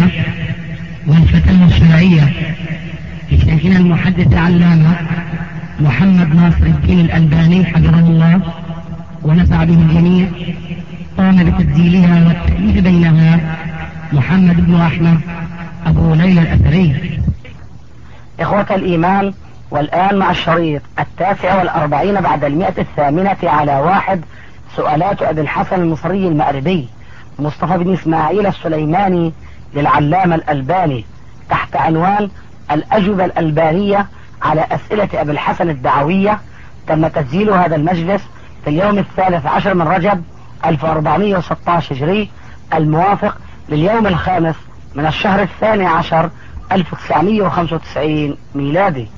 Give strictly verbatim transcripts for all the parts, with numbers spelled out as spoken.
والفتاوى الشرعية لشيخنا المحدث العلامة محمد ناصر الدين الألباني حفظه الله ونفع به الجميع، قام بتسجيلها والتأليف بينها محمد بن أحمد أبو ليلى الأثري. إخوة الإيمان، والآن مع الشريط التاسع والأربعين بعد المئة الثامنة على واحد، سؤالات أبي الحسن المصري المأربي مصطفى بن إسماعيل السليماني للعلامة الألباني تحت عنوان الأجوبة الألبانية على أسئلة أبي الحسن الدعوية. تم تسجيل هذا المجلس في اليوم الثالث عشر من رجب ألف وأربعمائة وستة عشر هجري، الموافق لليوم الخامس من الشهر الثاني عشر ألف وتسعمائة وخمسة وتسعين ميلادي.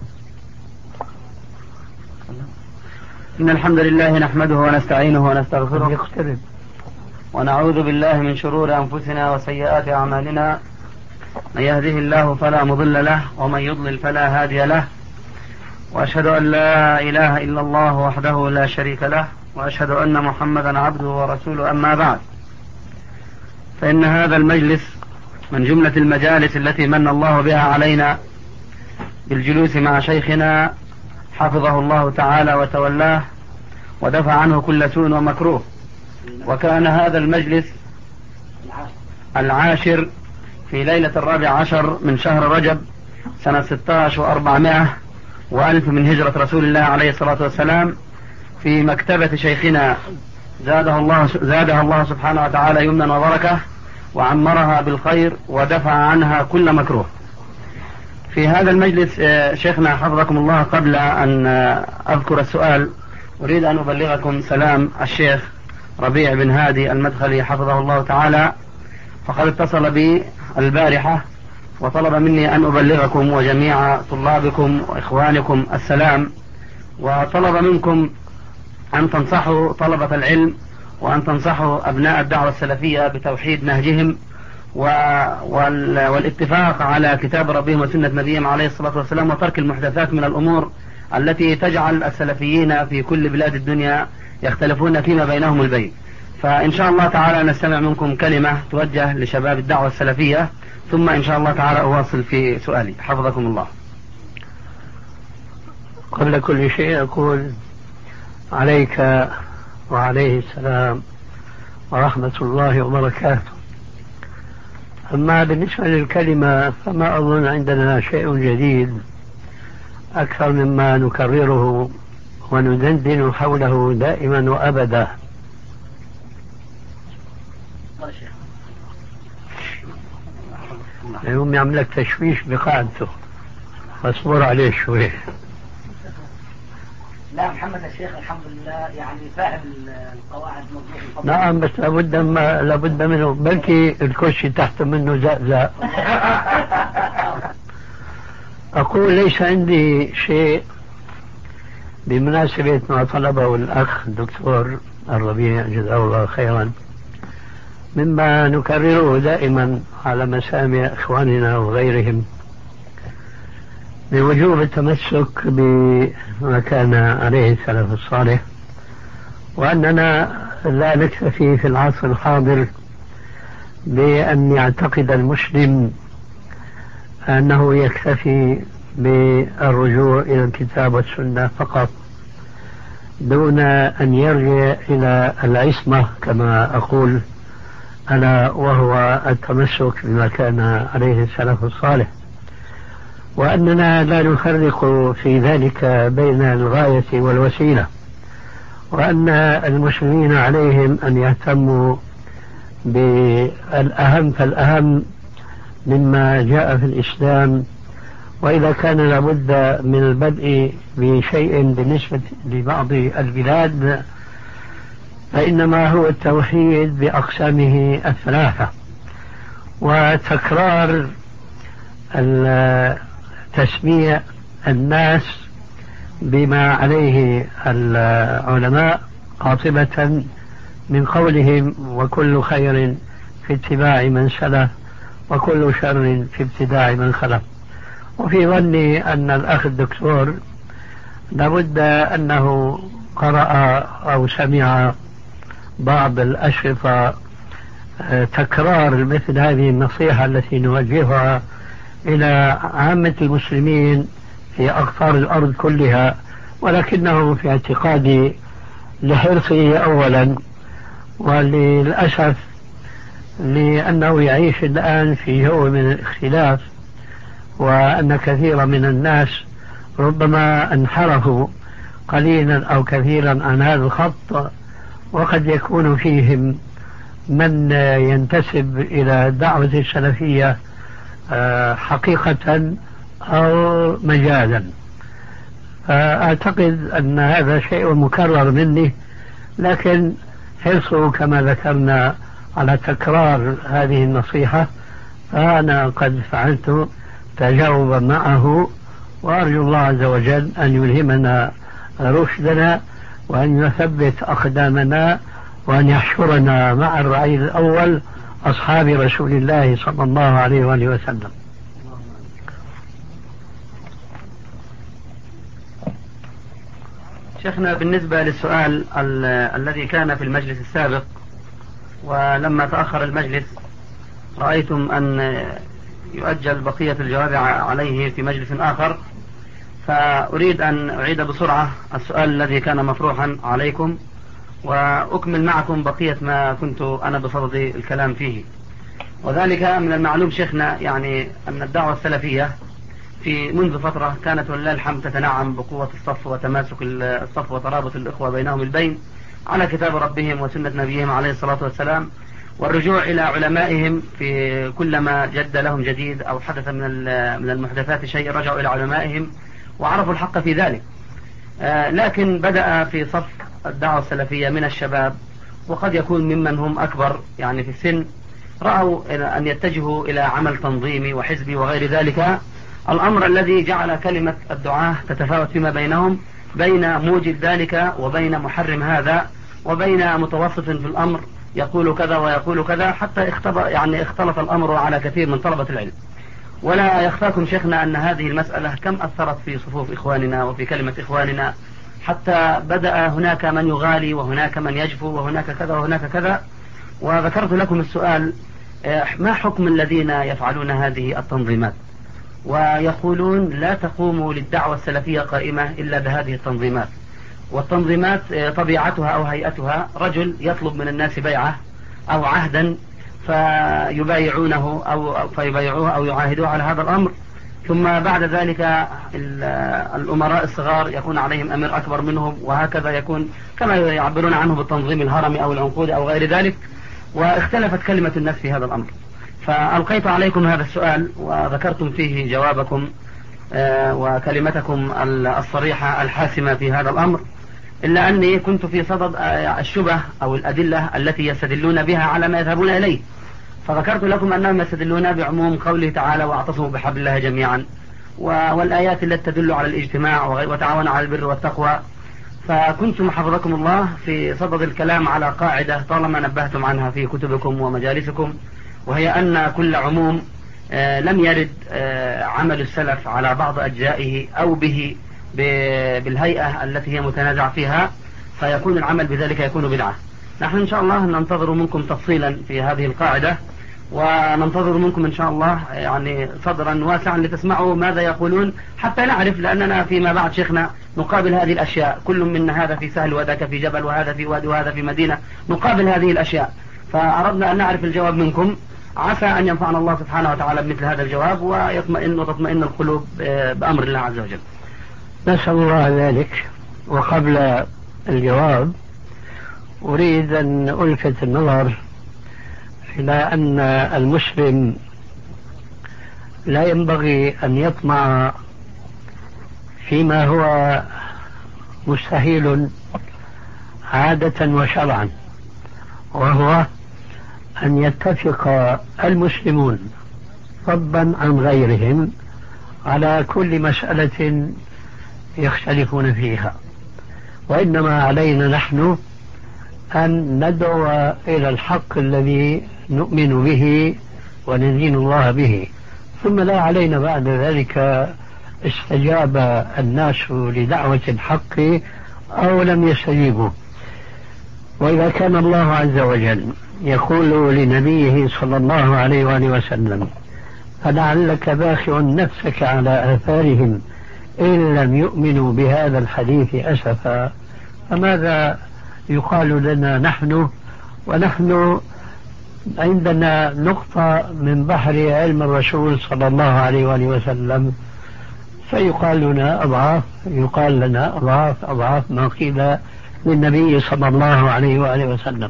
إن الحمد لله نحمده ونستعينه ونستغفره ونعوذ بالله من شرور أنفسنا وسيئات أعمالنا، من يهده الله فلا مضل له ومن يضلل فلا هادي له، وأشهد أن لا إله إلا الله وحده لا شريك له، وأشهد أن محمدا عبده ورسوله. أما بعد، فإن هذا المجلس من جملة المجالس التي من الله بها علينا بالجلوس مع شيخنا حفظه الله تعالى وتولاه ودفع عنه كل سوء ومكروه. وكان هذا المجلس العاشر في ليلة الرابع عشر من شهر رجب سنة ستة عشر وأربعمائة وألف من هجرة رسول الله عليه الصلاة والسلام في مكتبة شيخنا زادها الله, زادها الله سبحانه وتعالى يمنا وبركة، وعمرها بالخير ودفع عنها كل مكروه. في هذا المجلس شيخنا حفظكم الله، قبل أن أذكر السؤال أريد أن أبلغكم سلام الشيخ ربيع بن هادي المدخلي حفظه الله تعالى، فقد اتصل بي البارحة وطلب مني أن أبلغكم وجميع طلابكم وإخوانكم السلام، وطلب منكم أن تنصحوا طلبة العلم وأن تنصحوا أبناء الدعوة السلفية بتوحيد نهجهم والاتفاق على كتاب ربهم وسنة نبيهم عليه الصلاة والسلام، وترك المحدثات من الأمور التي تجعل السلفيين في كل بلاد الدنيا يختلفون فيما بينهم البين. فإن شاء الله تعالى نستمع منكم كلمة توجه لشباب الدعوة السلفية، ثم إن شاء الله تعالى أواصل في سؤالي. حفظكم الله. قبل كل شيء أقول عليك وعليه السلام ورحمة الله وبركاته. أما بالنسبة للكلمة فما أظن عندنا شيء جديد أكثر مما نكرره وندندن حوله دائما وأبدا. يوم يعملك تشويش بقاعدته، فاصبر عليه شوي. لا محمد الشيخ الحمد لله يعني فاهم القواعد مضبوط. نعم، بس لابد ما لابد منه، بلكي الكرسي تحت منه زقزق. أقول ليس عندي شيء بمناسبة ما طلبه الأخ الدكتور الربيع جزاه الله خيرا، مما نكرره دائما على مسامع إخواننا وغيرهم بوجوب التمسك بما كان عليه السلف الصالح، وأننا لا نكتفي في العصر الحاضر بأن يعتقد المسلم أنه يكتفي بالرجوع إلى الكتاب والسنة فقط دون أن يرجع إلى العصمة كما أقول ألا وهو التمسك بما كان عليه السلف الصالح، وأننا لا نفرق في ذلك بين الغاية والوسيلة، وأن المسلمين عليهم أن يهتموا بالأهم فالأهم مما جاء في الإسلام. وإذا كان لابد من البدء بشيء بالنسبة لبعض البلاد فإنما هو التوحيد بأقسامه الثلاثة، وتكرار تسميع الناس بما عليه العلماء قاطبة من قولهم وكل خير في اتباع من سلف وكل شر في ابتداع من خلف. وفي ظني أن الأخ الدكتور لابد أنه قرأ أو سمع بعض الأشرطة تكرار مثل هذه النصيحة التي نوجهها إلى عامة المسلمين في أقطار الأرض كلها، ولكنه في اعتقادي لحرصه أولا، وللأسف لأنه يعيش الآن في جو من الاختلاف، وأن كثيرا من الناس ربما انحرفوا قليلا أو كثيرا عن هذا الخط، وقد يكون فيهم من ينتسب إلى الدعوة السلفية حقيقة أو مجازا. أعتقد أن هذا شيء مكرر مني، لكن حرصه كما ذكرنا على تكرار هذه النصيحة، فأنا قد فعلت تجاوبا معه، وأرجو الله عز وجل أن يلهمنا رشدنا وأن يثبت أقدامنا وأن يحشرنا مع الرعيل الأول أصحاب رسول الله صلى الله عليه وآله وسلم. شيخنا، بالنسبة للسؤال ال الذي كان في المجلس السابق، ولما تأخر المجلس رأيتم أن يؤجل بقية الجواب عليه في مجلس آخر، فأريد أن أعيد بسرعة السؤال الذي كان مطروحا عليكم، وأكمل معكم بقية ما كنت أنا بصدد الكلام فيه. وذلك من المعلوم شيخنا يعني أن الدعوة السلفية في منذ فترة كانت ولله الحمد تتنعم بقوة الصف وتماسك الصف وترابط الإخوة بينهم البين على كتاب ربهم وسنة نبيهم عليه الصلاة والسلام، والرجوع إلى علمائهم في كلما جد لهم جديد أو حدث من من المحدثات شيء رجعوا إلى علمائهم وعرفوا الحق في ذلك. آه لكن بدأ في صف الدعوة السلفية من الشباب، وقد يكون ممن هم أكبر يعني في السن، رأوا أن يتجهوا إلى عمل تنظيمي وحزبي وغير ذلك، الأمر الذي جعل كلمة الدعاة تتفاوت فيما بينهم بين موجب ذلك وبين محرم هذا، وبين متوسط في الأمر يقول كذا ويقول كذا، حتى يعني اختلط الأمر على كثير من طلبة العلم. ولا يخفاكم شيخنا أن هذه المسألة كم أثرت في صفوف إخواننا وفي كلمة إخواننا، حتى بدأ هناك من يغالي وهناك من يجفو وهناك كذا وهناك كذا. وذكرت لكم السؤال: ما حكم الذين يفعلون هذه التنظيمات ويقولون لا تقوم للدعوة السلفية قائمة إلا بهذه التنظيمات؟ والتنظيمات طبيعتها أو هيئتها رجل يطلب من الناس بيعة أو عهدا فيبايعونه أو فيبايعوه أو يعاهدوه على هذا الأمر، ثم بعد ذلك الأمراء الصغار يكون عليهم أمير أكبر منهم، وهكذا يكون كما يعبرون عنه بالتنظيم الهرمي أو العنقود أو غير ذلك. واختلفت كلمة الناس في هذا الأمر، فألقيت عليكم هذا السؤال وذكرتم فيه جوابكم وكلمتكم الصريحة الحاسمة في هذا الأمر، إلا أني كنت في صدد الشبه أو الأدلة التي يستدلون بها على ما يذهبون إليه، فذكرت لكم أنهم يستدلون بعموم قوله تعالى: واعتصموا بحبل الله جميعا، والآيات التي تدل على الاجتماع وتعاونوا على البر والتقوى. فكنتم حفظكم الله في صدد الكلام على قاعدة طالما نبهتم عنها في كتبكم ومجالسكم، وهي أن كل عموم لم يرد عمل السلف على بعض أجزائه أو به بالهيئة التي هي متنازع فيها، فيكون العمل بذلك يكون بدعة. نحن إن شاء الله ننتظر منكم تفصيلا في هذه القاعدة، وننتظر منكم إن شاء الله يعني صدرا واسعا لتسمعوا ماذا يقولون، حتى نعرف، لأننا فيما بعد شيخنا نقابل هذه الأشياء، كل منا هذا في سهل وذاك في جبل وهذا في وادي وهذا في مدينة، نقابل هذه الأشياء، فأردنا أن نعرف الجواب منكم، عسى أن ينفعنا الله سبحانه وتعالى بمثل هذا الجواب ويطمئن وتطمئن القلوب بأمر الله عز وجل. نسأل الله ذلك. وقبل الجواب أريد أن ألفت النظر إلى أن المسلم لا ينبغي أن يطمع فيما هو مستحيل عادة وشرعا، وهو أن يتفق المسلمون فضلا عن غيرهم على كل مسألة يختلفون فيها، وإنما علينا نحن أن ندعو إلى الحق الذي نؤمن به وندين الله به، ثم لا علينا بعد ذلك استجاب الناس لدعوة الحق أو لم يستجيبوا. وإذا كان الله عز وجل يقول لنبيه صلى الله عليه وآله وسلم فلعلك باخع نفسك على آثارهم إن لم يؤمنوا بهذا الحديث أسفا، فماذا يقال لنا نحن ونحن عندنا نقطة من بحر علم الرسول صلى الله عليه وآله وسلم، فيقال لنا أضعاف يقال لنا أضعاف أضعاف ما قيل للنبي صلى الله عليه وآله وسلم.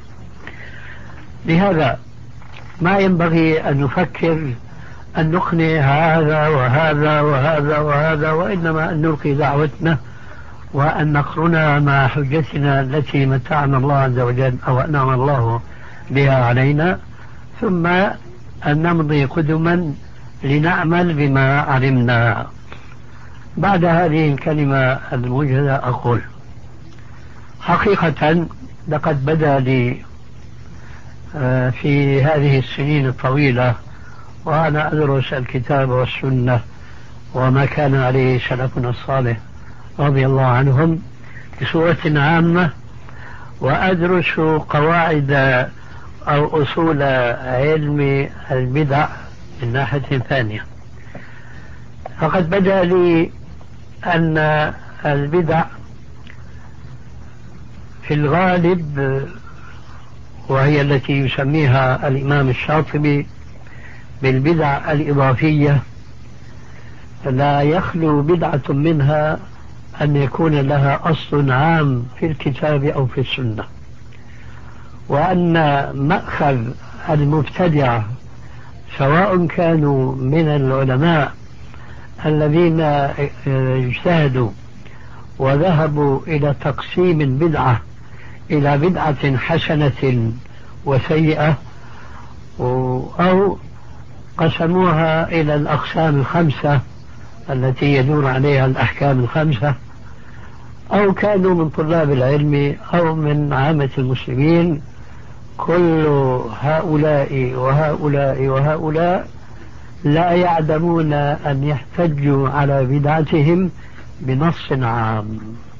لهذا ما ينبغي أن نفكر أن نقنع هذا وهذا وهذا وهذا، وإنما أن نلقي دعوتنا وأن نقرنا مع حجتنا التي متعنا الله عز وجل أو أنعم الله بها علينا، ثم أن نمضي قدما لنعمل بما علمنا. بعد هذه الكلمة الموجزة أقول حقيقة لقد بدا لي في هذه السنين الطويلة وأنا أدرس الكتاب والسنة وما كان عليه سلفنا الصالح رضي الله عنهم بصورة عامة، وأدرس قواعد أو أصول علم البدع من ناحية ثانية. فقد بدا لي أن البدع في الغالب، وهي التي يسميها الإمام الشاطبي بالبدع الإضافية، لا يخلو بدعة منها أن يكون لها أصل عام في الكتاب أو في السنة، وأن مأخذ المبتدعة سواء كانوا من العلماء الذين اجتهدوا وذهبوا إلى تقسيم البدعة إلى بدعة حسنة وسيئة، أو قسموها إلى الأقسام الخمسة التي يدور عليها الأحكام الخمسة، أو كانوا من طلاب العلم أو من عامة المسلمين، كل هؤلاء وهؤلاء وهؤلاء لا يعدمون أن يحتجوا على بدعتهم بنص عام.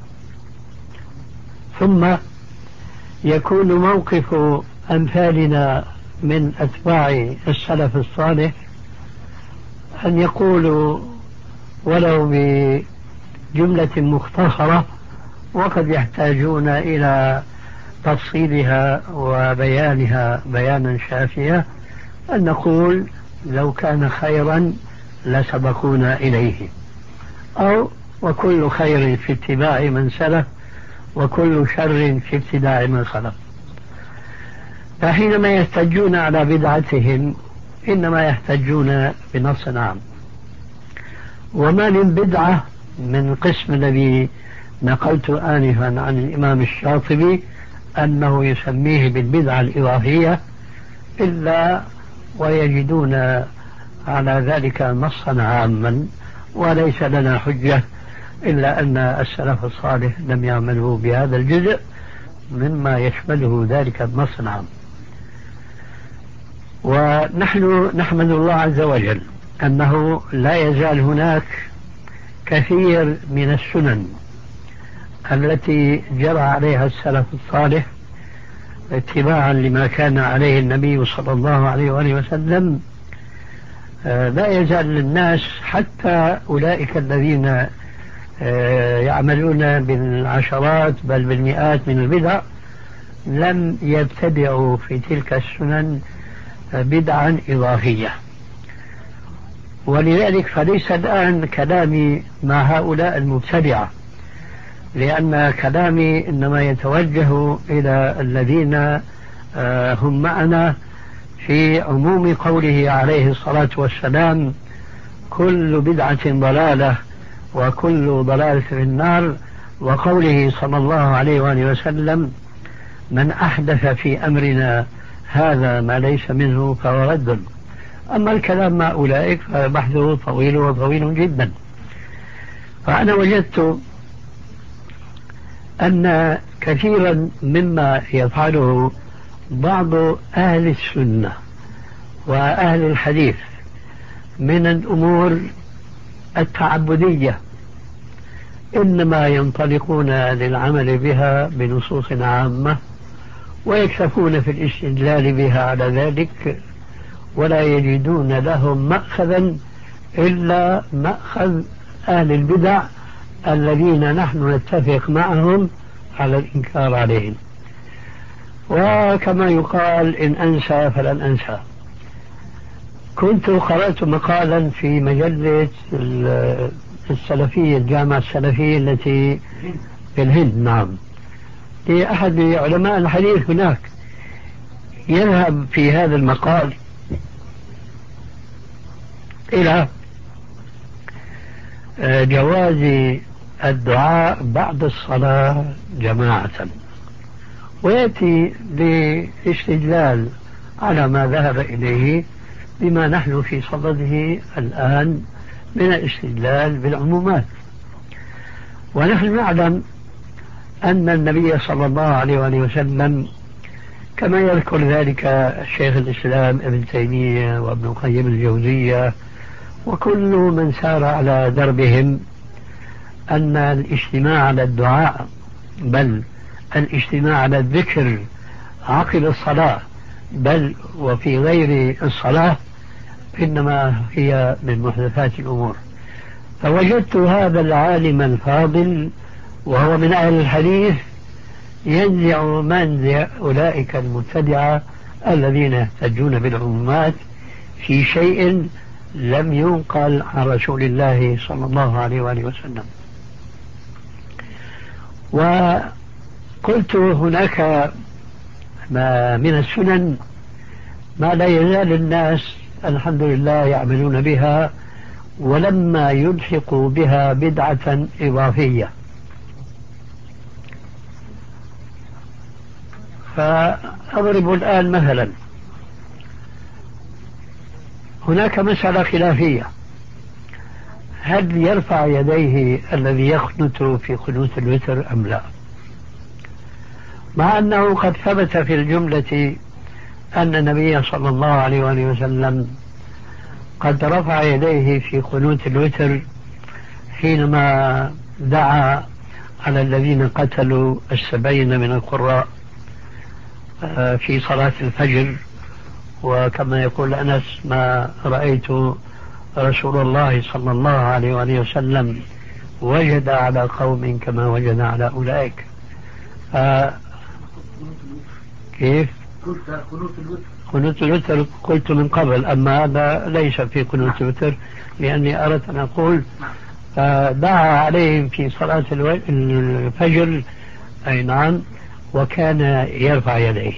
ثم يكون موقف أمثالنا من أتباع السلف الصالح أن يقولوا ولو بجملة مختصرة، وقد يحتاجون إلى تفصيلها وبيانها بيانا شافيا، أن نقول لو كان خيرا لسبقونا إليه، أو وكل خير في اتباع من سلف وكل شر في ابتداع من خلف. فحينما يحتجون على بدعتهم إنما يحتجون بنص عام. وما من بدعة من قسم الذي نقلت آنفا عن الإمام الشاطبي أنه يسميه بالبدعة الإضافية إلا ويجدون على ذلك نصا عاما، وليس لنا حجة إلا أن السلف الصالح لم يعملوا بهذا الجزء مما يشمله ذلك النص العام. ونحن نحمد الله عز وجل أنه لا يزال هناك كثير من السنن التي جرى عليها السلف الصالح اتباعا لما كان عليه النبي صلى الله عليه وآله وسلم، لا يزال للناس حتى أولئك الذين يعملون بالعشرات بل بالمئات من البدع لم يبتدعوا في تلك السنن بدعا إضافية. ولذلك فليس الآن كلامي مع هؤلاء المبتدعة، لأن كلامي إنما يتوجه إلى الذين هم معنا في عموم قوله عليه الصلاة والسلام كل بدعة ضلالة وكل ضلالة في النار، وقوله صلى الله عليه وآله وسلم من أحدث في أمرنا هذا ما ليس منه فهو رد. أما الكلام مع أولئك فبحثه طويل وطويل جدا. فأنا وجدت أن كثيرا مما يفعله بعض أهل السنة وأهل الحديث من الأمور التعبدية إنما ينطلقون للعمل بها بنصوص عامة ويكتفون في الاستدلال بها على ذلك، ولا يجدون لهم مأخذا إلا مأخذ أهل البدع الذين نحن نتفق معهم على الإنكار عليهم. وكما يقال إن أنسى فلن أنسى. كنت قرأت مقالا في مجلة السلفية، الجامعة السلفية التي في الهند، نعم، لأحد علماء الحديث هناك، يذهب في هذا المقال إلى جواز الدعاء بعد الصلاة جماعة، ويأتي باستدلال على ما ذهب إليه بما نحن في صدده الآن من الاستدلال بالعمومات. ونحن نعلم أن النبي صلى الله عليه وآله وسلم كما يذكر ذلك الشيخ الإسلام ابن تيمية وابن القيم الجوزية وكل من سار على دربهم، أن الاجتماع على الدعاء بل الاجتماع على الذكر عقب الصلاة بل وفي غير الصلاة إنما هي من محدثات الأمور. فوجدت هذا العالم الفاضل وهو من أهل الحديث ينزع منزع أولئك المبتدعة الذين يحتجون بالعمومات في شيء لم ينقل عن رسول الله صلى الله عليه وآله وسلم. وقلت هناك ما من السنن ما لا يزال الناس الحمد لله يعملون بها، ولما يلحقوا بها بدعة إضافية. فأضرب الآن مثلا، هناك مسألة خلافية، هل يرفع يديه الذي يقنت في قنوت الوتر أم لا؟ مع أنه قد ثبت في الجملة أن النبي صلى الله عليه وآله وسلم قد رفع يديه في قنوت الوتر حينما دعا على الذين قتلوا السبعين من القراء في صلاة الفجر. وكما يقول أنس ما رأيت رسول الله صلى الله عليه وآله وسلم وجد على قوم كما وجد على أولئك. كيف؟ قنوت الوتر قلت من قبل، أما هذا ليس في قنوت الوتر، لأني أردت أن أقول دعا عليهم في صلاة الفجر، أي نعم، وكان يرفع يديه.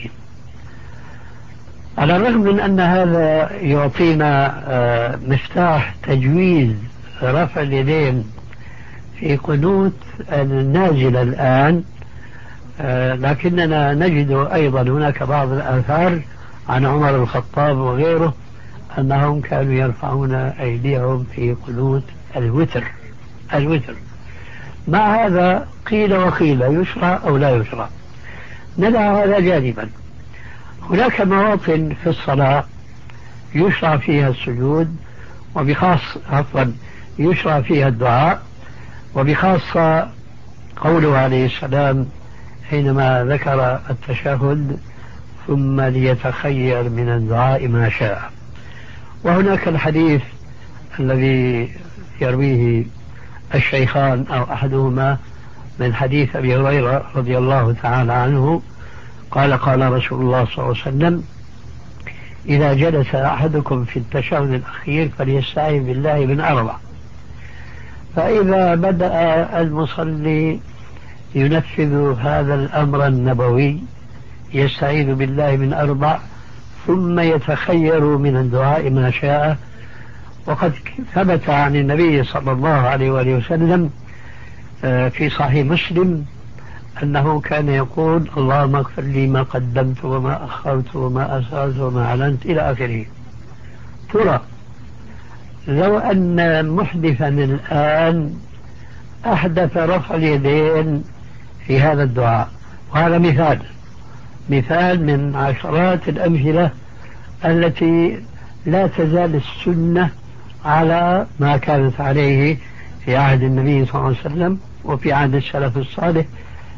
على الرغم من أن هذا يعطينا مفتاح تجويز رفع اليدين في قنوت النازل الآن، لكننا نجد أيضا هناك بعض الآثار عن عمر الخطاب وغيره أنهم كانوا يرفعون أيديهم في قنوت الوتر الوتر مع هذا قيل وقيل يشرع أو لا يشرع. ندع هذا جانبا. هناك مواطن في الصلاة يشرع فيها السجود، وبخاص عفوا يشرع فيها الدعاء، وبخاصة قوله عليه السلام حينما ذكر التشهد ثم ليتخير من الدعاء ما شاء. وهناك الحديث الذي يرويه الشيخان أو أحدهما من حديث أبي هريرة رضي الله تعالى عنه قال قال رسول الله صلى الله عليه وسلم إذا جلس أحدكم في التشهد الأخير فليستعيذ بالله من أربع. فإذا بدأ المصلي ينفذ هذا الأمر النبوي يستعيذ بالله من أربع ثم يتخير من الدعاء ما شاء. وقد ثبت عن النبي صلى الله عليه وآله وسلم في صحيح مسلم أنه كان يقول اللهم اغفر لي ما قدمت وما أخرت وما أسررت وما أعلنت إلى آخره. ترى لو أن محدثا الآن أحدث رفع اليدين في هذا الدعاء، وهذا مثال مثال من عشرات الأمثلة التي لا تزال السنة على ما كانت عليه في عهد النبي صلى الله عليه وسلم وفي عهد السلف الصالح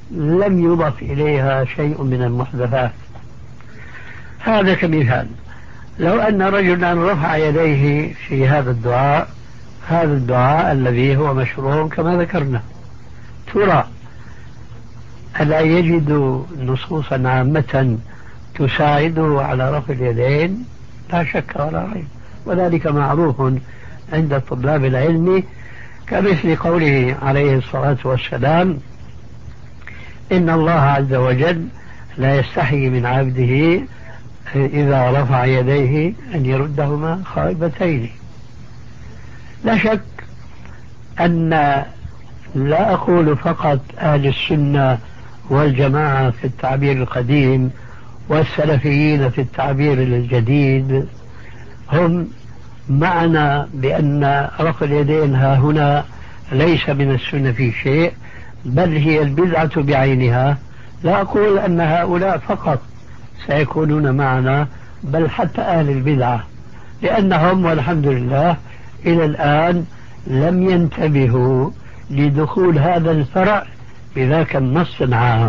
لم يضف إليها شيء من المحدثات. هذا كمثال. لو أن رجلا رفع يديه في هذا الدعاء، هذا الدعاء الذي هو مشروع كما ذكرنا، ترى ألا يجد نصوصا عامة تساعده على رفع اليدين؟ لا شك ولا ريب، وذلك معروف عند طلاب العلم، كمثل قوله عليه الصلاة والسلام: إن الله عز وجل لا يستحي من عبده إذا رفع يديه أن يردهما خائبتين. لا شك أن لا أقول فقط أهل السنة والجماعة في التعبير القديم والسلفيين في التعبير الجديد هم معنا بأن رفع اليدين ها هنا ليس من السنة في شيء، بل هي البدعة بعينها. لا أقول أن هؤلاء فقط سيكونون معنا، بل حتى أهل البدعة، لأنهم والحمد لله إلى الآن لم ينتبهوا لدخول هذا الفرع بذاك النص العام.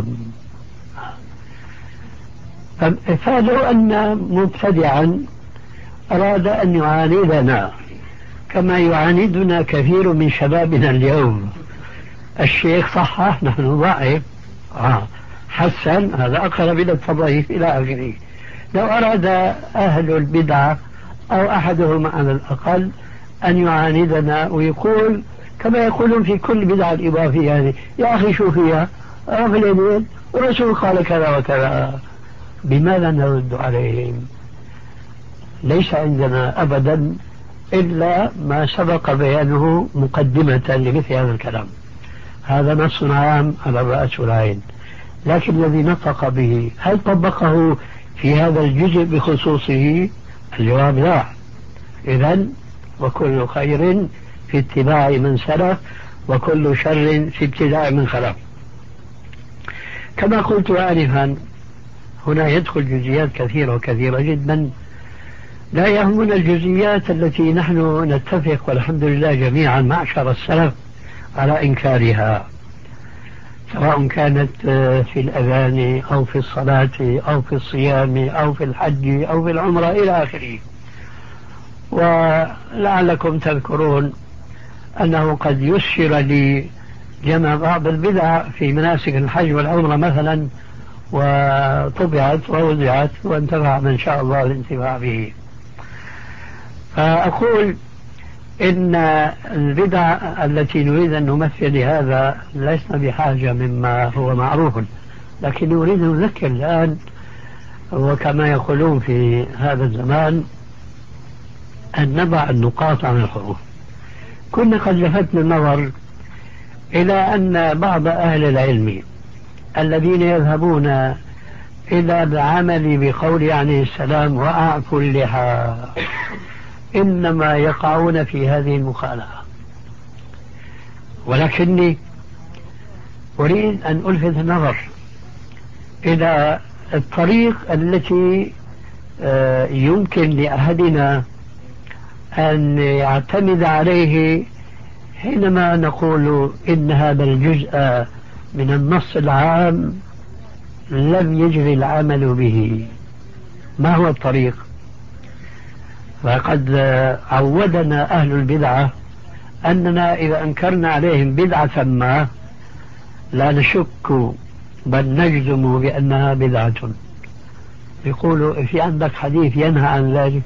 فلو أن مبتدعا أراد أن يعاندنا كما يعاندنا كثير من شبابنا اليوم، الشيخ صحح نحن ضعيف، آه حسن هذا أقرب إلى التضعيف إلى آخره. لو أراد أهل البدعة أو أحدهم على الأقل أن يعاندنا ويقول كما يقولون في كل بدعة الإضافية يعني: يا أخي شو فيها رفع اليدين والرسول قال كذا وكذا، بماذا نرد عليهم؟ ليس عندنا أبدا إلا ما سبق بيانه مقدمة لمثل هذا الكلام. هذا نص عام على الرأس والعين، لكن الذي نطق به هل طبقه في هذا الجزء بخصوصه؟ الجواب لا. إذن وكل خير في اتباع من سلف وكل شر في ابتداع من خلف. كما قلت آنفا، هنا يدخل جزئيات كثيرة وكثيرة جدا، لا يهمنا الجزئيات التي نحن نتفق والحمد لله جميعا معشر السلف على إنكارها، سواء كانت في الأذان أو في الصلاة أو في الصيام أو في الحج أو في العمرة إلى آخره. ولعلكم تذكرون أنه قد يسر لي جمع بعض البدع في مناسك الحج والعمرة مثلا، وطبعت ووزعت وانتفع من شاء الله الانتفاع به. فأقول إن البدع التي نريد أن نمثل لهذا لسنا بحاجة مما هو معروف، لكن نريد أن نذكر الآن، وكما يقولون في هذا الزمان أن نضع النقاط عن الحروف. كنا قد لفتنا النظر إلى أن بعض أهل العلم الذين يذهبون إلى العمل بقول عليه السلام وأعفوا اللحى إنما يقعون في هذه المخالفة. ولكني أريد أن ألفت النظر إلى الطريق التي يمكن لأحدنا أن يعتمد عليه حينما نقول إن هذا الجزء من النص العام لم يجري العمل به. ما هو الطريق؟ فقد عودنا أهل البدعة أننا إذا أنكرنا عليهم بدعة ما لا نشك بل نجزم بأنها بدعة. يقولوا في عندك حديث ينهى عن ذلك؟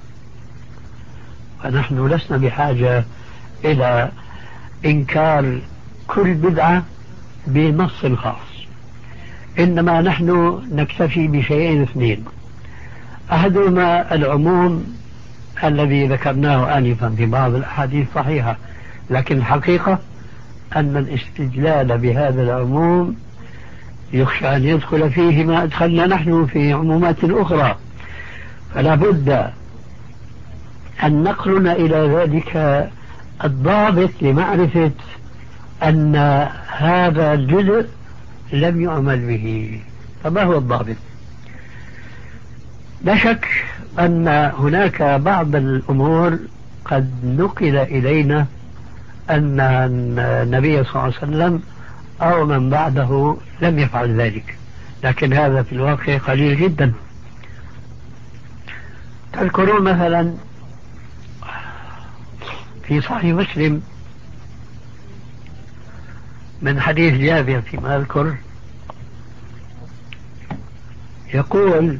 فنحن لسنا بحاجة إلى إنكار كل بدعة بنص خاص، إنما نحن نكتفي بشيئين اثنين: أحدهما العموم الذي ذكرناه آنفا في بعض الأحاديث صحيحة، لكن الحقيقة أن الاستدلال بهذا العموم يخشى أن يدخل فيه ما أدخلنا نحن في عمومات أخرى، فلا بد أن نقلنا إلى ذلك الضابط لمعرفة أن هذا الجزء لم يعمل به. فما هو الضابط؟ لا شك أن هناك بعض الأمور قد نقل إلينا أن النبي صلى الله عليه وسلم أو من بعده لم يفعل ذلك، لكن هذا في الواقع قليل جدا. تذكرون مثلا في صحيح مسلم من حديث جابر فيما أذكر يقول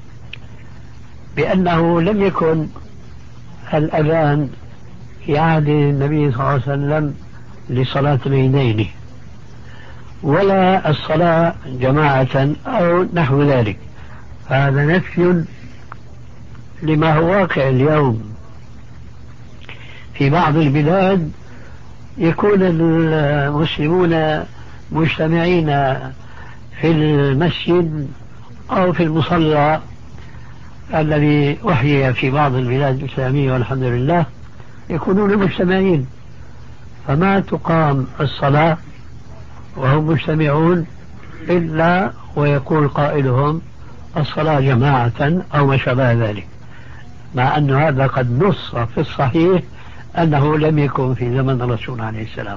بأنه لم يكن الأذان في عهد النبي صلى الله عليه وسلم لصلاة العيدين ولا الصلاة جماعة أو نحو ذلك. هذا نفي لما هو واقع اليوم. في بعض البلاد يكون المسلمون مجتمعين في المسجد أو في المصلى الذي أحيي في بعض البلاد الإسلامية والحمد لله، يكونون مجتمعين فما تقام الصلاة وهم مجتمعون إلا ويقول قائلهم الصلاة جماعة أو ما شابه ذلك، مع أن هذا قد نص في الصحيح أنه لم يكن في زمن الرسول عليه السلام.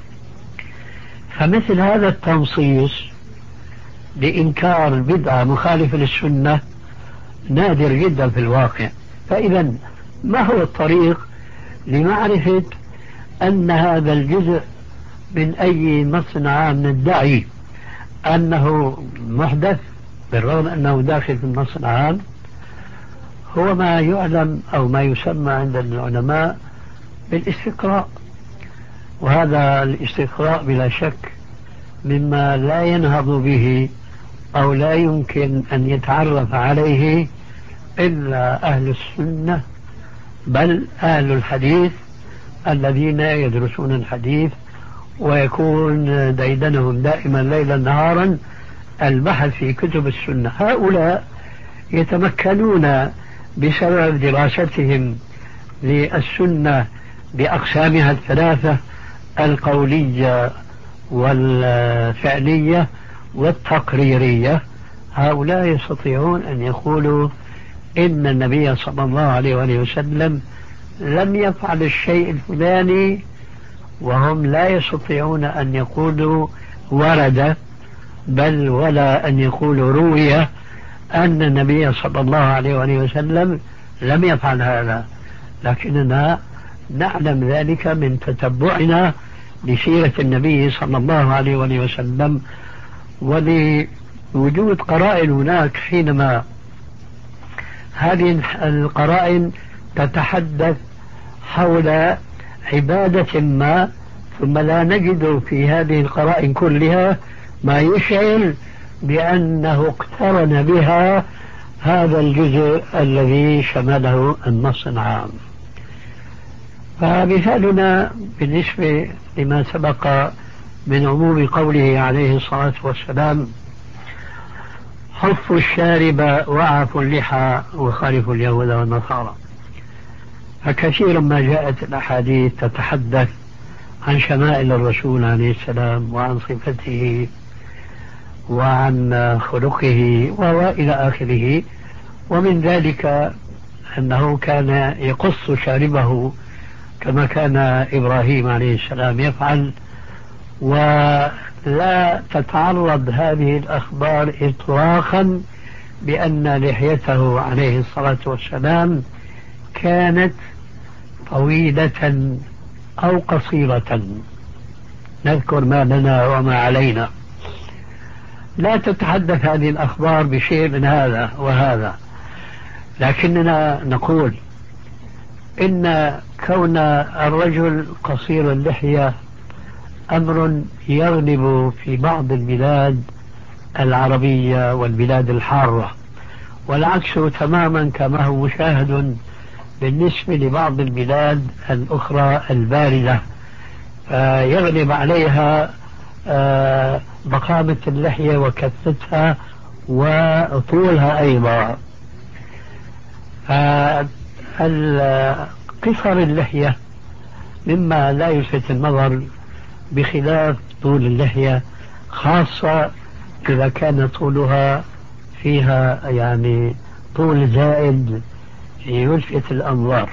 فمثل هذا التنصيص لإنكار بدعة مخالفة للسنة نادر جدا في الواقع. فإذا ما هو الطريق لمعرفة أن هذا الجزء من أي نص عام ندعي أنه محدث بالرغم أنه داخل في النص العام؟ هو ما يعلم أو ما يسمى عند العلماء بالاستقراء، وهذا الاستقراء بلا شك مما لا ينهض به أو لا يمكن أن يتعرف عليه إلا أهل السنة بل أهل الحديث الذين يدرسون الحديث ويكون ديدنهم دائما ليلا نهارا البحث في كتب السنة. هؤلاء يتمكنون بسبب دراستهم للسنة بأقسامها الثلاثة القولية والفعلية والتقريرية، هؤلاء يستطيعون أن يقولوا إن النبي صلى الله عليه وآله وسلم لم يفعل الشيء الفلاني، وهم لا يستطيعون أن يقولوا ورد بل ولا أن يقولوا روي أن النبي صلى الله عليه وآله وسلم لم يفعل هذا. لكننا نعلم ذلك من تتبعنا لسيرة النبي صلى الله عليه وآله وسلم ولوجود قرائن هناك حينما هذه القرائن تتحدث حول عبادة ما ثم لا نجد في هذه القرائن كلها ما يشعر بأنه اقترن بها هذا الجزء الذي شمله النص العام. فمثالنا بالنسبة لما سبق من عموم قوله عليه الصلاة والسلام حف الشارب وعفوا اللحى وخالفوا اليهود والنصارى، فكثيرا ما جاءت الأحاديث تتحدث عن شمائل الرسول عليه السلام وعن صفته وعن خلقه وإلى آخره، ومن ذلك أنه كان يقص شاربه كما كان إبراهيم عليه السلام يفعل، ولا تتعرض هذه الأخبار إطلاقا بأن لحيته عليه الصلاة والسلام كانت طويلة أو قصيرة، نذكر ما لنا وما علينا. لا تتحدث هذه الأخبار بشيء من هذا وهذا، لكننا نقول إن كون الرجل قصير اللحية أمر يغلب في بعض البلاد العربية والبلاد الحارة، والعكس تماما كما هو مشاهد بالنسبة لبعض البلاد الأخرى الباردة، يغلب عليها ضخامة اللحية وكثتها وطولها أيضا. قصر اللحية مما لا يلفت النظر بخلاف طول اللحية، خاصة إذا كان طولها فيها يعني طول زائد يلفت الأنظار.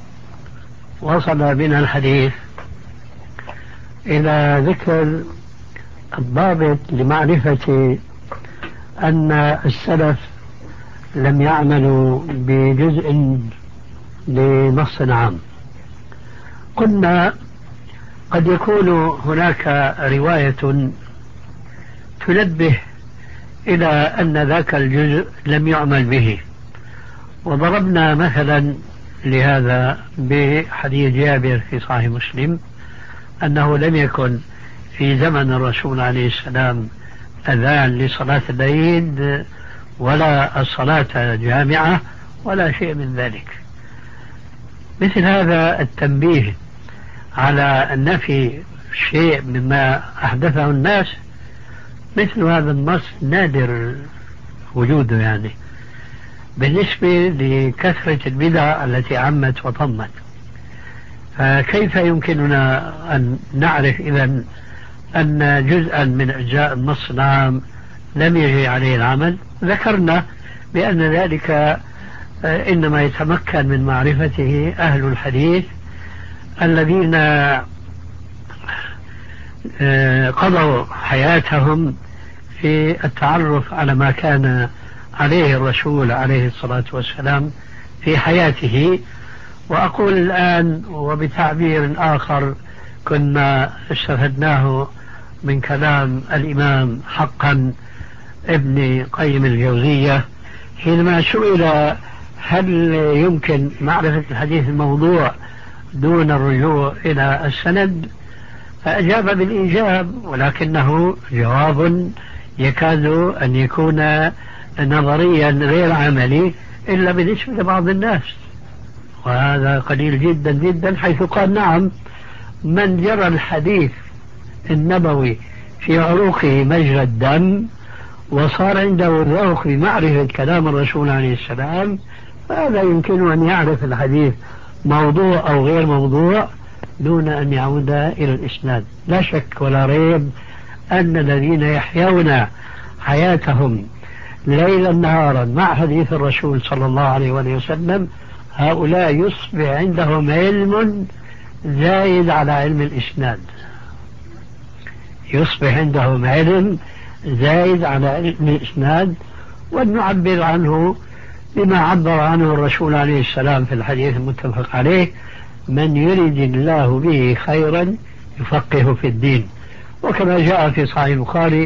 وصل بنا الحديث إلى ذكر الضابط لمعرفة أن السلف لم يعملوا بجزء لنص عام. قلنا قد يكون هناك رواية تنبه إلى أن ذاك الجزء لم يعمل به، وضربنا مثلا لهذا بحديث جابر في صحيح مسلم أنه لم يكن في زمن الرسول عليه السلام أذان لصلاة العيد ولا الصلاة جامعة ولا شيء من ذلك. مثل هذا التنبيه على النفي شيء مما أحدثه الناس، مثل هذا النص نادر وجوده يعني بالنسبة لكثرة البدع التي عمت وطمت. فكيف يمكننا أن نعرف إذن أن جزءا من أجزاء النص العام لم يجري عليه العمل؟ ذكرنا بأن ذلك إنما يتمكن من معرفته أهل الحديث الذين قضوا حياتهم في التعرف على ما كان عليه الرسول عليه الصلاة والسلام في حياته. وأقول الآن وبتعبير آخر كنا استفدناه من كلام الإمام حقا ابن قيم الجوزية حينما سئل هل يمكن معرفة الحديث الموضوع دون الرجوع إلى السند، فأجاب بالإيجاب، ولكنه جواب يكاد أن يكون نظريا غير عملي إلا بالنسبة لبعض الناس، وهذا قليل جدا جدا، حيث قال نعم من جرى الحديث النبوي في عروقه مجرى الدم وصار عنده ذوق بمعرفة كلام الرسول عليه السلام، فهذا يمكن أن يعرف الحديث موضوع أو غير موضوع دون أن يعود إلى الإسناد. لا شك ولا ريب أن الذين يحيون حياتهم ليلا نهارا مع حديث الرسول صلى الله عليه وسلم هؤلاء يصبح عندهم علم زايد على علم الإسناد، يصبح عندهم علم زايد على علم الإسناد، ونعبر عنه بما عبر عنه الرسول عليه السلام في الحديث المتفق عليه: من يرد الله به خيرا يفقه في الدين. وكما جاء في صحيح البخاري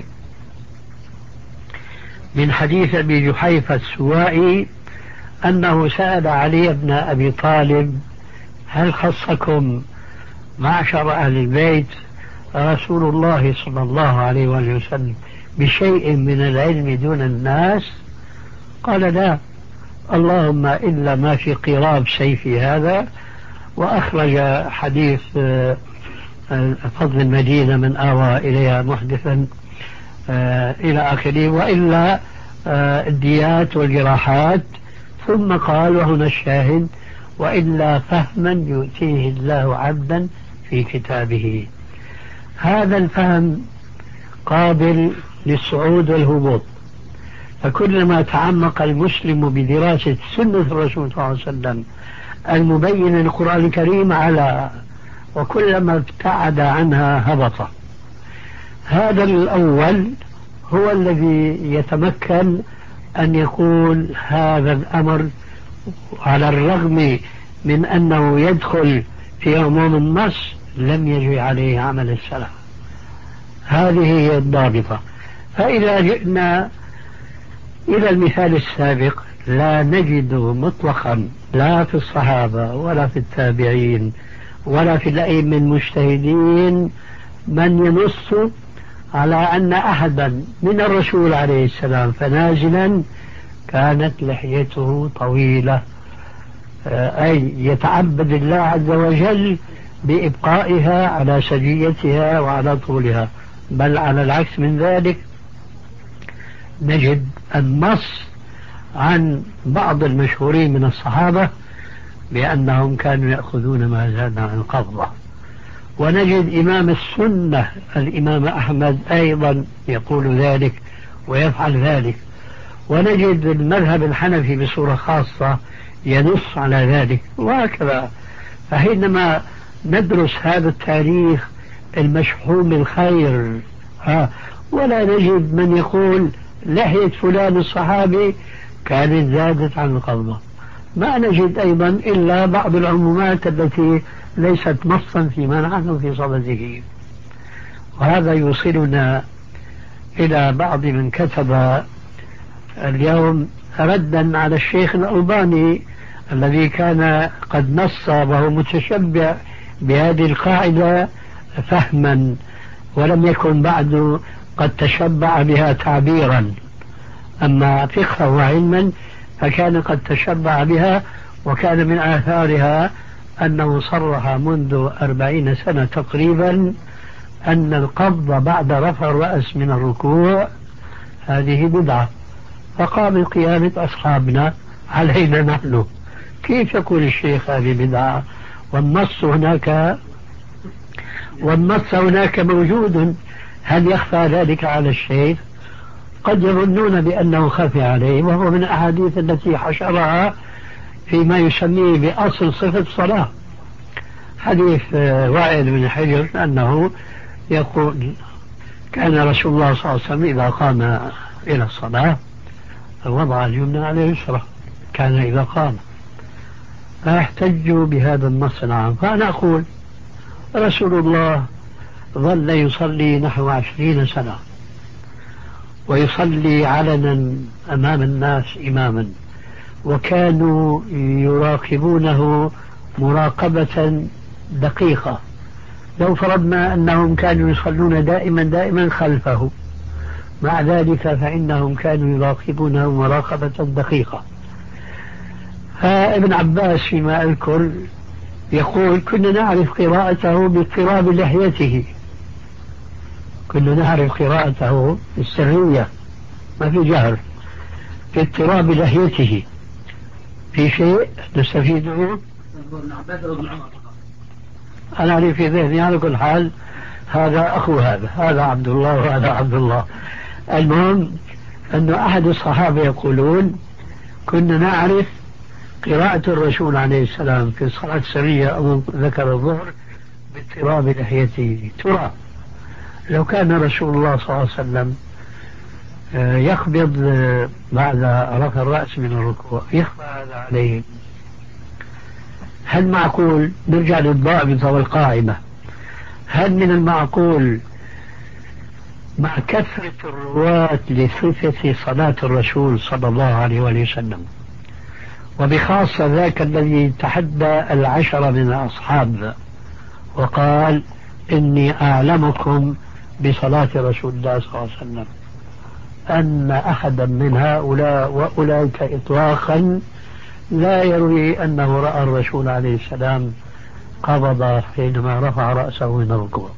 من حديث أبي جحيفة السوائي أنه سأل علي بن أبي طالب: هل خصكم معشر أهل البيت رسول الله صلى الله عليه وسلم بشيء من العلم دون الناس؟ قال: لا، اللهم إلا ما في قراب سيفي هذا. وأخرج حديث فضل المدينة من آوى إليها محدثا إلى آخره، وإلا الديات والجراحات. ثم قال وهنا الشاهد: وإلا فهما يؤتيه الله عبدا في كتابه. هذا الفهم قابل للصعود والهبوط، فكلما تعمق المسلم بدراسة سنة الرسول صلى الله عليه وسلم المبين للقرآن الكريم على، وكلما ابتعد عنها هبط. هذا الأول هو الذي يتمكن أن يقول هذا الأمر على الرغم من أنه يدخل في عموم النص لم يجري عليه عمل السلف. هذه هي الضابطة. فإذا جئنا إلى المثال السابق لا نجد مطلقا لا في الصحابة ولا في التابعين ولا في الأئمة المجتهدين من ينص على أن أحدا من الرسول عليه السلام فنازلا كانت لحيته طويلة، أي يتعبد الله عز وجل بإبقائها على سجيتها وعلى طولها، بل على العكس من ذلك نجد النص عن بعض المشهورين من الصحابة بأنهم كانوا يأخذون ما زاد عن القبضة. ونجد إمام السنة الإمام أحمد أيضا يقول ذلك ويفعل ذلك. ونجد المذهب الحنفي بصورة خاصة ينص على ذلك، وهكذا. فحينما ندرس هذا التاريخ المشحون بالخير ها ولا نجد من يقول لحية فلان الصحابي كانت زادت عن القبضة. ما نجد أيضا إلا بعض العمومات التي ليست نصا فيما نحن في صدده. وهذا يوصلنا إلى بعض من كتب اليوم ردا على الشيخ الألباني الذي كان قد نص وهو متشبع بهذه القاعدة فهما، ولم يكن بعد قد تشبع بها تعبيرا، أما فقها وعلما فكان قد تشبع بها. وكان من آثارها أنه صرح منذ أربعين سنة تقريبا أن القبض بعد رفع الرأس من الركوع هذه بدعة. فقام قيامة أصحابنا علينا نحن، كيف يقول الشيخ هذه بدعة والنص هناك والنص هناك موجود؟ هل يخفى ذلك على الشيخ؟ قد يظنون بأنه خفي عليه، وهو من الأحاديث التي حشرها فيما يسميه بأصل صفة الصلاة. حديث وائل بن حجر أنه يقول كان رسول الله صلى الله عليه وسلم إذا قام إلى الصلاة وضع اليمنى على اليسرى، كان إذا قام. فاحتجوا بهذا النص العام. فأنا أقول رسول الله ظل يصلي نحو عشرين سنة، ويصلي علنا أمام الناس إماما، وكانوا يراقبونه مراقبة دقيقة. لو فرضنا أنهم كانوا يصلون دائما دائما خلفه، مع ذلك فإنهم كانوا يراقبونه مراقبة دقيقة. فابن عباس فيما أذكر يقول كنا نعرف قراءته باضطراب لحيته، كنا نعرف قراءته السرية ما في جهر، باضطراب لحيته. في شيء نستفيده؟ أنا أعرف في ذهني على كل حال هذا أخو هذا، هذا عبد الله وهذا عبد الله. المهم أن أحد الصحابة يقولون كنا نعرف قراءة الرسول عليه السلام في الصلاة السرية أو ذكر الظهر باضطراب لحيته. ترى لو كان رسول الله صلى الله عليه وسلم يقبض بعد رفع الرأس من الركوع يخفى هذا عليه، هل معقول نرجع للضابطة والقاعدة؟ هل من المعقول مع كثرة الرواة لصفة صلاة الرسول صلى الله عليه وسلم، وبخاصة ذاك الذي تحدى العشرة من الأصحاب وقال إني أعلمكم بصلاة رسول الله صلى الله عليه وسلم، أن أحدا من هؤلاء وأولئك إطلاقا لا يروي أنه رأى الرسول عليه السلام قبض حينما رفع رأسه من الركوع؟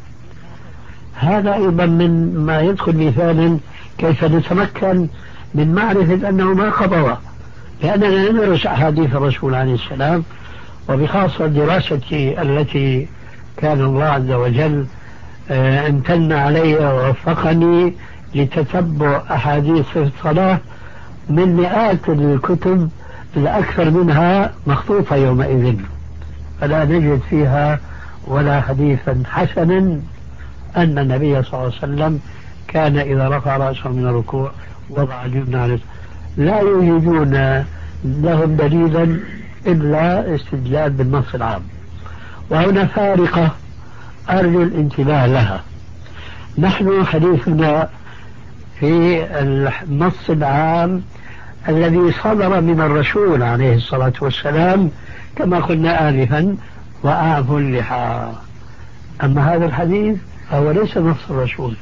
هذا أيضا من ما يدخل مثالا كيف نتمكن من معرفة أنه ما قبض، لأننا ندرس أحاديث الرسول عليه السلام، وبخاصة الدراسة التي كان الله عز وجل امتن علي ووفقني لتتبع أحاديث الصلاة من مئات الكتب، الأكثر منها مخطوطة يومئذ، فلا نجد فيها ولا حديثا حسنا أن النبي صلى الله عليه وسلم كان إذا رفع رأسه من الركوع وضع اليمنى على اليسرى. لا يوجدون لهم دليلا إلا استدلال بالنص العام. وهنا فارقة أرجو الانتباه لها. نحن حديثنا في النص العام الذي صدر من الرسول عليه الصلاة والسلام كما قلنا آنفا وأعفوا اللحى. أما هذا الحديث فهو ليس نص الرسول،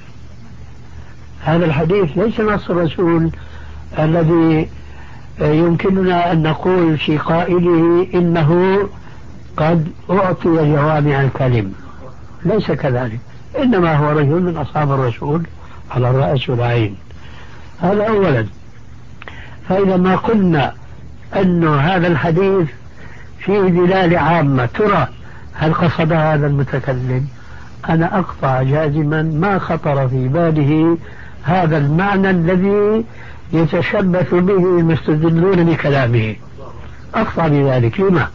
هذا الحديث ليس نص الرسول الذي يمكننا أن نقول في قائله إنه قد أعطي جوامع الكلم، ليس كذلك، إنما هو رجل من أصحاب الرسول على الرأس والعين. هذا أولا. فإذا ما قلنا أن هذا الحديث فيه دلالة عامة، ترى هل قصد هذا المتكلم؟ أنا أقطع جازما ما خطر في باله هذا المعنى الذي يتشبث به المستدلون بكلامه، أقطع بذلك. لما؟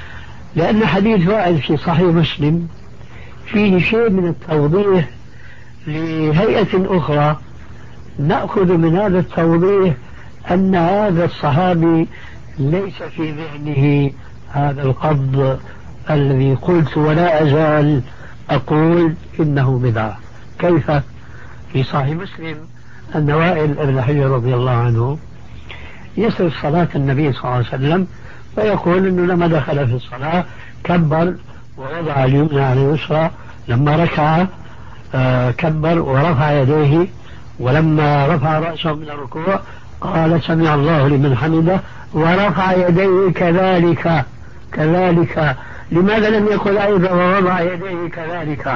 لأن حديث وائل في صحيح مسلم فيه شيء من التوضيح لهيئة أخرى نأخذ من هذا التوضيح أن هذا الصحابي ليس في ذهنه هذا القبض الذي قلت ولا أزال أقول إنه بدعة. كيف؟ في صحيح مسلم أن وائل بن حجر رضي الله عنه يصف صلاة النبي صلى الله عليه وسلم فيقول أنه لما دخل في الصلاة كبر ووضع اليمنى على اليسرى، لما ركع آه كبر ورفع يديه، ولما رفع رأسه من الركوع قال سمع الله لمن حمده ورفع يديه كذلك كذلك. لماذا لم يقل أيضا ووضع يديه كذلك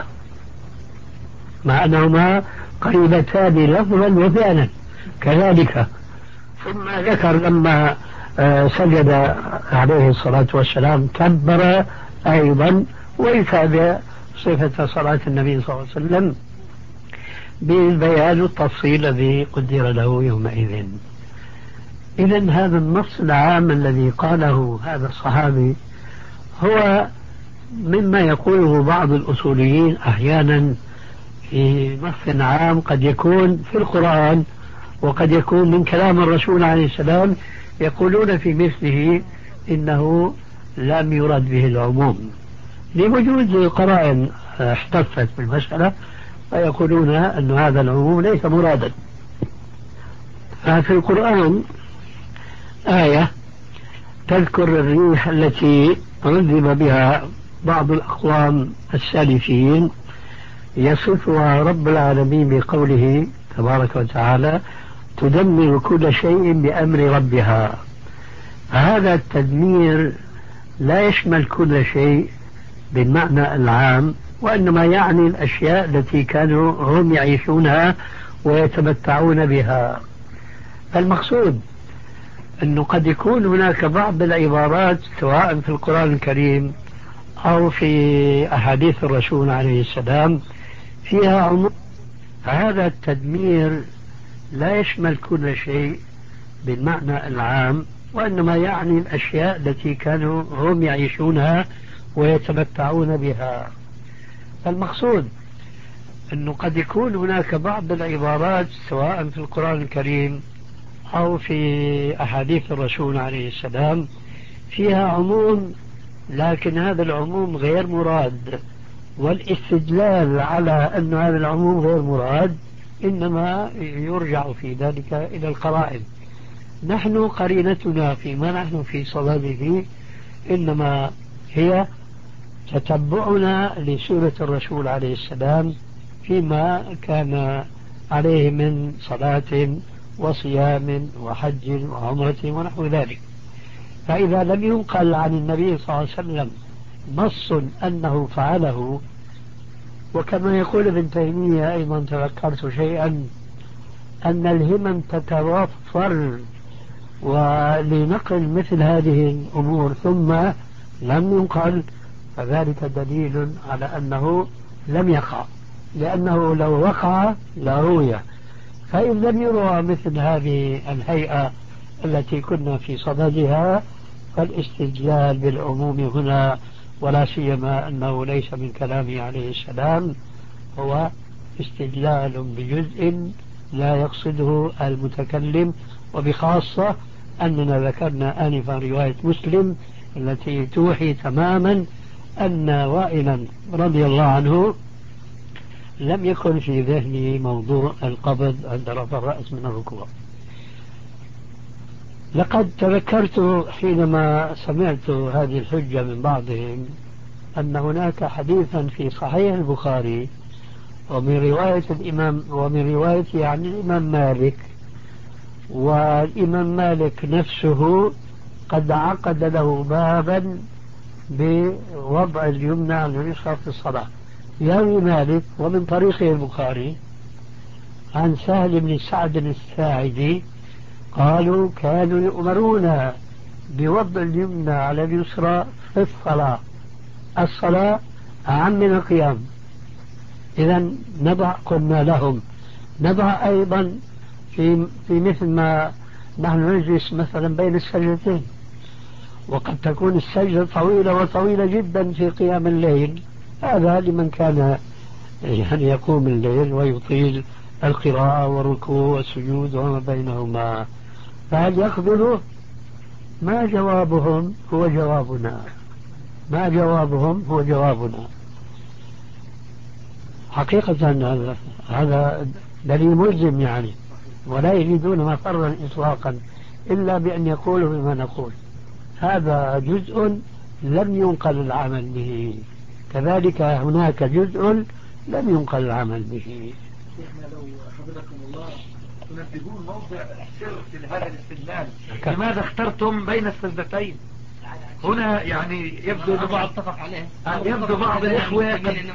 مع أنهما قريبتان لفظا وفعلا كذلك؟ ثم ذكر لما آه سجد عليه الصلاة والسلام كبر أيضا، ويتابع صفة صلاة النبي صلى الله عليه وسلم بالبيان والتفصيل الذي قدر له يومئذ. إذن هذا النص العام الذي قاله هذا الصحابي هو مما يقوله بعض الأصوليين أحيانا في نص عام قد يكون في القرآن وقد يكون من كلام الرسول عليه السلام، يقولون في مثله إنه لم يرد به العموم لوجود قرائن احتفت بالمسألة، فيقولون أن هذا العموم ليس مرادا. ففي القرآن آية تذكر الريح التي عذب بها بعض الأقوام السالفين يصفها رب العالمين بقوله تبارك وتعالى تدمر كل شيء بأمر ربها. هذا التدمير لا يشمل كل شيء بالمعنى العام، وإنما يعني الأشياء التي كانوا هم يعيشونها ويتمتعون بها. المقصود أنه قد يكون هناك بعض العبارات سواء في القرآن الكريم أو في أحاديث الرسول عليه السلام فيها عموم. هذا التدمير لا يشمل كل شيء بالمعنى العام، وإنما يعني الأشياء التي كانوا هم يعيشونها ويتمتعون بها. المقصود أنه قد يكون هناك بعض العبارات سواء في القرآن الكريم أو في أحاديث الرسول عليه السلام فيها عموم، لكن هذا العموم غير مراد، والاستدلال على أن هذا العموم غير مراد إنما يرجع في ذلك إلى القرائن. نحن قرينتنا فيما نحن في صدده إنما هي تتبعنا لسورة الرسول عليه السلام فيما كان عليه من صلاة وصيام وحج وعمرة ونحو ذلك. فإذا لم ينقل عن النبي صلى الله عليه وسلم نص أنه فعله، وكما يقول ابن تيمية أيضا تذكرت شيئا أن الهمم تتوفر ولنقل مثل هذه الأمور ثم لم ينقل، فذلك دليل على أنه لم يقع، لأنه لو وقع لروي. فإن لم يروى مثل هذه الهيئة التي كنا في صددها فالاستدلال بالعموم هنا، ولا سيما أنه ليس من كلامه عليه السلام، هو استدلال بجزء لا يقصده المتكلم، وبخاصة أننا ذكرنا آنفا رواية مسلم التي توحي تماما أن وائلا رضي الله عنه لم يكن في ذهنه موضوع القبض عند رفع الرأس من الركوع. لقد تذكرت حينما سمعت هذه الحجة من بعضهم أن هناك حديثا في صحيح البخاري ومن رواية الإمام ومن رواية عن الإمام مالك، والإمام مالك نفسه قد عقد له بابا بوضع اليمنى على اليسرى في الصلاة. يروي مالك ومن طريقه البخاري عن سهل بن سعد الساعدي قالوا كانوا يؤمرون بوضع اليمنى على اليسرى في الصلاة، الصلاة أعم من القيام. إذا نضع قلنا لهم نضع أيضا في, في مثل ما نحن نجلس مثلا بين السجدتين، وقد تكون السجدة طويلة وطويلة جدا في قيام الليل، هذا لمن كان يعني يقوم الليل ويطيل القراءة والركوع والسجود وما بينهما، فهل يقبله؟ ما جوابهم هو جوابنا، ما جوابهم هو جوابنا. حقيقة هذا هذا دليل ملزم يعني، ولا يريدون مفرا إطلاقا إلا بأن يقولوا بما نقول. هذا جزء لم ينقل العمل به، كذلك هناك جزء لم ينقل العمل به. شيخنا لو حفظكم الله تنبهون موضع السر في هذا الاستدلال، لماذا اخترتم بين السجدتين؟ هنا يعني يبدو ان بعض اتفق عليه يبدو بعض الاخوه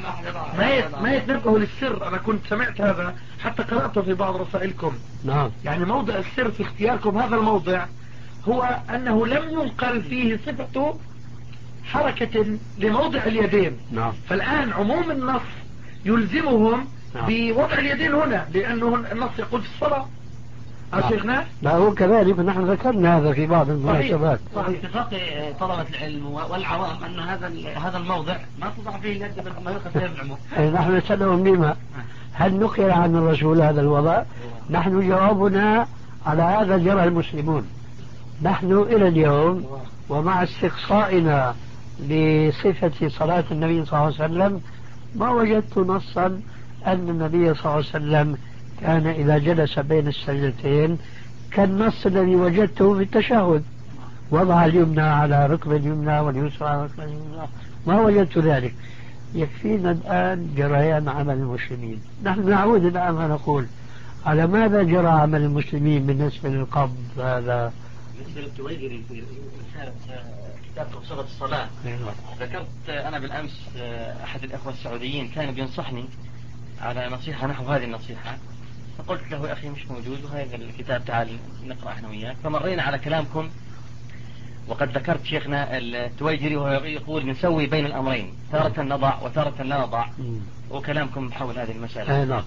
ما ما يتنبهوا للسر. انا كنت سمعت هذا حتى قراته في بعض رسائلكم. نعم. يعني موضع السر في اختياركم هذا الموضع هو انه لم ينقل فيه صفه حركه لموضع اليدين. نعم. فالان عموم النص يلزمهم نعم. بوضع اليدين هنا، لانه النص يقول في الصلاه. نعم. شيخنا لا هو كذلك، نحن ذكرنا هذا في بعض المناسبات. واتفاق طلبة العلم والعوام أن هذا هذا الموضع ما تضع فيه اليد ما يؤخذ فيه بالعموم. نحن نسألهم لما هل نقل عن الرسول هذا الوضع؟ نحن جوابنا على هذا جرى المسلمون. نحن إلى اليوم ومع استقصائنا لصفة صلاة النبي صلى الله عليه وسلم ما وجدت نصا أن النبي صلى الله عليه وسلم كان إذا جلس بين السجدتين كالنص الذي وجدته في التشهد، وضع اليمنى على ركبة اليمنى واليسرى على ركبة اليمنى، ما وجدت ذلك. يكفينا الآن جريان عمل المسلمين. نحن نعود الآن ونقول على ماذا جرى عمل المسلمين بالنسبة للقبض هذا؟ بالنسبة للتويجري في رسالة كتاب صفة الصلاة، ذكرت أنا بالأمس أحد الأخوة السعوديين كان بينصحني على نصيحة نحو هذه النصيحة، فقلت له يا أخي مش موجود وهذا الكتاب تعال نقرأ احنا وياك. فمرينا على كلامكم وقد ذكرت شيخنا التويجري وهو يقول نسوي بين الأمرين، تارة نضع وتارة لا نضع، وكلامكم حول هذه المسألة. نعم.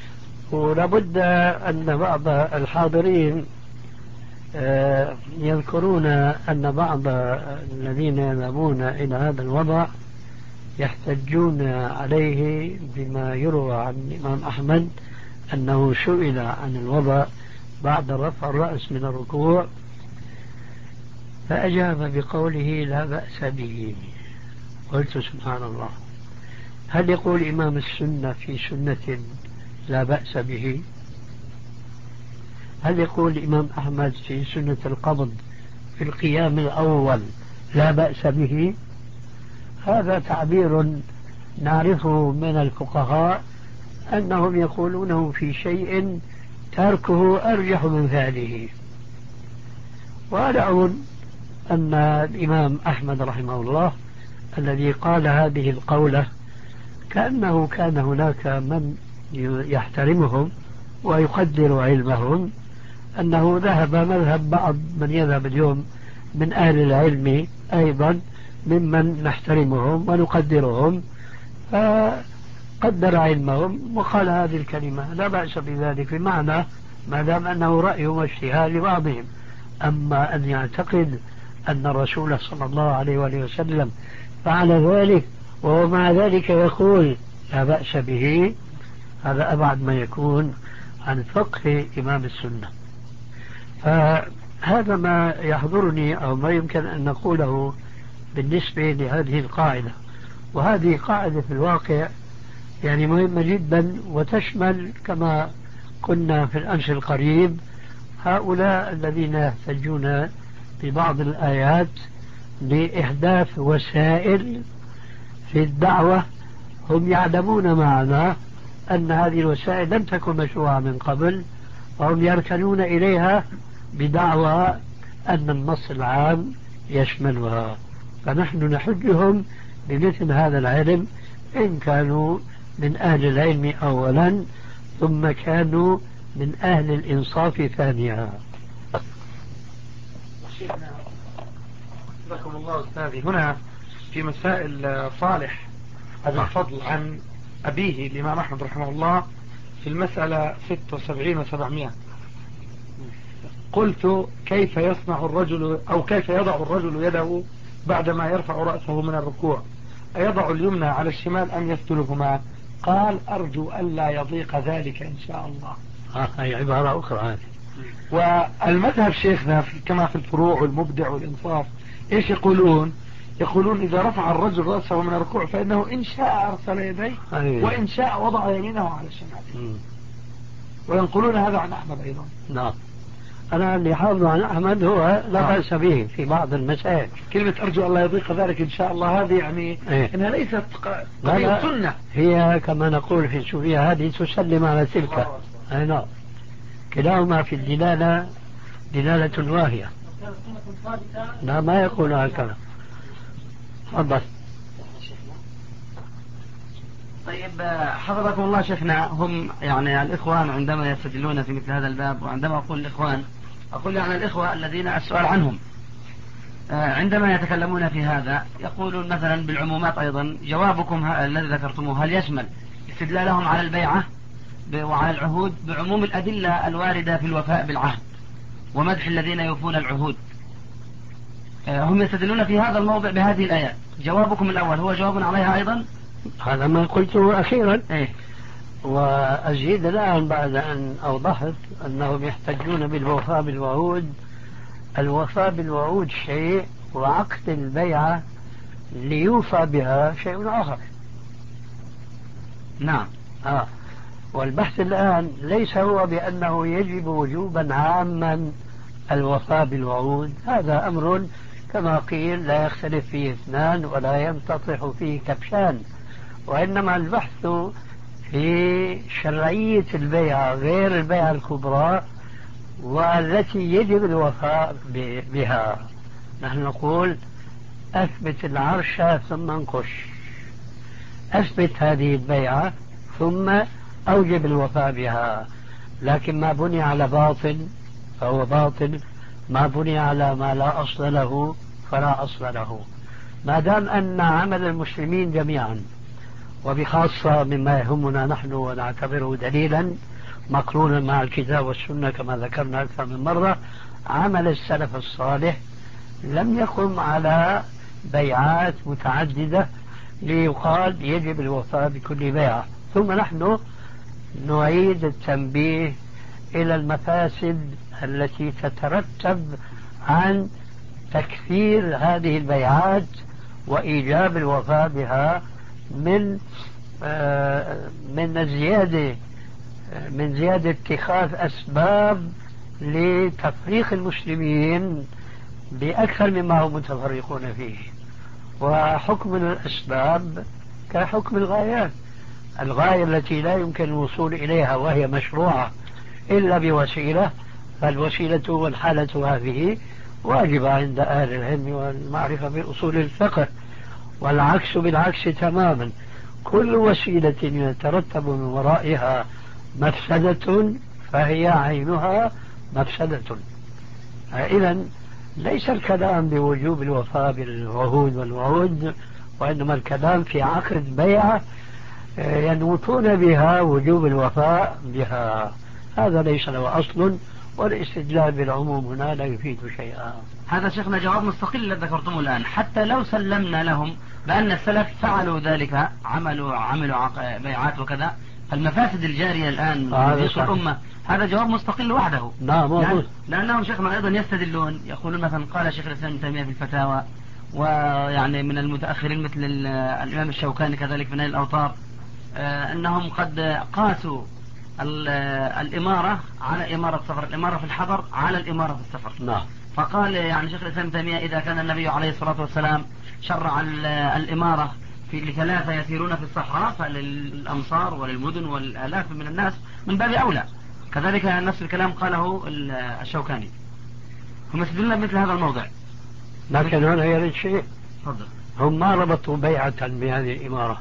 ولابد أن بعض الحاضرين يذكرون أن بعض الذين يذهبون إلى هذا الوضع يحتجون عليه بما يروى عن الإمام أحمد أنه سئل عن الوضع بعد رفع الرأس من الركوع فأجاب بقوله لا بأس به. قلت سبحان الله، هل يقول إمام السنة في سنة لا بأس به؟ هل يقول الإمام أحمد في سنة القبض في القيام الأول لا بأس به؟ هذا تعبير نعرفه من الفقهاء أنهم يقولونه في شيء تركه أرجح من فعله. وأنا أظن أن الإمام أحمد رحمه الله الذي قال هذه القولة كأنه كان هناك من يحترمهم ويقدر علمهم، أنه ذهب مذهب بعض من يذهب اليوم من أهل العلم أيضا ممن نحترمهم ونقدرهم، فقدر علمهم وقال هذه الكلمة لا بأس بذلك، بمعنى ما دام أنه رأي واجتهاد لبعضهم. أما أن يعتقد أن الرسول صلى الله عليه وآله وسلم فعل ذلك ومع ذلك يقول لا بأس به، هذا أبعد ما يكون عن فقه إمام السنة. فهذا ما يحضرني أو ما يمكن أن نقوله بالنسبة لهذه القاعدة. وهذه قاعدة في الواقع يعني مهمة جدا، وتشمل كما قلنا في الأمس القريب هؤلاء الذين يحتجون ببعض الآيات لإحداث وسائل في الدعوة، هم يعلمون معنا أن هذه الوسائل لم تكن مشروعة من قبل، وهم يركنون إليها بدعوى أن النص العام يشملها. فنحن نحجهم بمثل هذا العلم إن كانوا من أهل العلم أولا ثم كانوا من أهل الإنصاف ثانيا. جزاكم الله أستاذي. هنا في مسائل صالح أبي الفضل عن أبيه الإمام أحمد رحمه الله في المسألة ستة وسبعين وسبعمائة، قلت كيف يصنع الرجل أو كيف يضع الرجل يده بعدما يرفع رأسه من الركوع؟ أيضع اليمنى على الشمال أم يسدلهما؟ قال أرجو ألا يضيق ذلك إن شاء الله. آه هي عبارة أخرى هذه. والمذهب شيخنا في كما في الفروع والمبدع والإنصاف إيش يقولون؟ يقولون إذا رفع الرجل رأسه من الركوع فإنه إن شاء أرسل يديه وإن شاء وضع يمينه على الشمال. وينقلون هذا عن أحمد أيضا. نعم. أنا اللي حافظه عن أحمد هو لا بأس به في بعض المسائل. كلمة أرجو الله يضيق ذلك إن شاء الله هذه يعني إيه؟ إنها ليست قضية سنة، هي كما نقول في السورية هذه تسلم على تلك. أي نعم. كلاهما في الدلالة دلالة واهية. لا ما يقول هكذا. تفضل. طيب حفظكم الله شيخنا، هم يعني الإخوان عندما يستدلون في مثل هذا الباب، وعندما أقول الإخوان أقول يعني الإخوة الذين السؤال عنهم عندما يتكلمون في هذا يقولون مثلا بالعمومات أيضا جوابكم الذي ذكرتموه هل يشمل استدلالهم على البيعة وعلى العهود بعموم الأدلة الواردة في الوفاء بالعهد ومدح الذين يوفون العهود؟ هم يستدلون في هذا الموضع بهذه الآيات. جوابكم الأول هو جواب عليها أيضا؟ هذا ما قلته أخيرا. إيه؟ وأزيد الآن بعد أن أوضحت أنهم يحتجون بالوفاء بالوعود. الوفاء بالوعود شيء وعقد البيعة ليوفى بها شيء آخر. نعم. آه. والبحث الآن ليس هو بأنه يجب وجوبا عاما الوفاء بالوعود، هذا أمر كما قيل لا يختلف فيه اثنان ولا ينتطح فيه كبشان، وإنما البحث في شرعية البيعة غير البيعة الكبرى والتي يجب الوفاء بها. نحن نقول أثبت العرش ثم انقش، أثبت هذه البيعة ثم أوجب الوفاء بها، لكن ما بني على باطل فهو باطل، ما بني على ما لا أصل له فلا أصل له. ما دام أن عمل المسلمين جميعا وبخاصة مما يهمنا نحن ونعتبره دليلا مقرونا مع الكتاب والسنة كما ذكرنا أكثر من مرة، عمل السلف الصالح لم يقم على بيعات متعددة ليقال يجب الوفاء بكل بيعة. ثم نحن نعيد التنبيه إلى المفاسد التي تترتب عن تكثير هذه البيعات وإيجاب الوفاء بها من آه من زيادة من زيادة اتخاذ أسباب لتفريق المسلمين بأكثر مما هم متفرقون فيه. وحكم الأسباب كحكم الغايات، الغاية التي لا يمكن الوصول إليها وهي مشروعة إلا بوسيلة، فالوسيلة والحالة هذه واجبة عند أهل العلم والمعرفة بأصول الفقه، والعكس بالعكس تماما. كل وسيلة يترتب من ورائها مفسدة فهي عينها مفسدة. إذن ليس الكلام بوجوب الوفاء بالعهود والوعود، وإنما الكلام في عقد بيعة ينوطون بها وجوب الوفاء بها، هذا ليس له أصل، والاستدلال بالعموم هنا لا يفيد شيئا. هذا شيخنا جواب مستقل الذي ذكرتموه الآن. حتى لو سلمنا لهم بأن السلف فعلوا ذلك، عملوا عملوا بيعات وكذا، فالمفاسد الجارية الآن في الأمة هذا جواب مستقل وحده. نعم. لأن لأنهم شيخنا أيضا يستدلون، يقولون مثلا قال شيخ الإسلام ابن تيمية في الفتاوى، ويعني من المتأخرين مثل الإمام الشوكاني كذلك في نيل الأوطار، أنهم قد قاسوا الإمارة على إمارة السفر، الإمارة في الحضر على الإمارة في السفر. نعم. فقال يعني شيخ الإسلام ابن تيمية إذا كان النبي عليه الصلاة والسلام شرع الإمارة في لثلاثة يسيرون في الصحراء، فللأمصار وللمدن والآلاف من الناس من باب أولى. كذلك نفس الكلام قاله الشوكاني. هم يستدلون مثل هذا الموضع. لكن هنا يريد شيء، فضل. هم ما ربطوا بيعة بهذه الإمارة،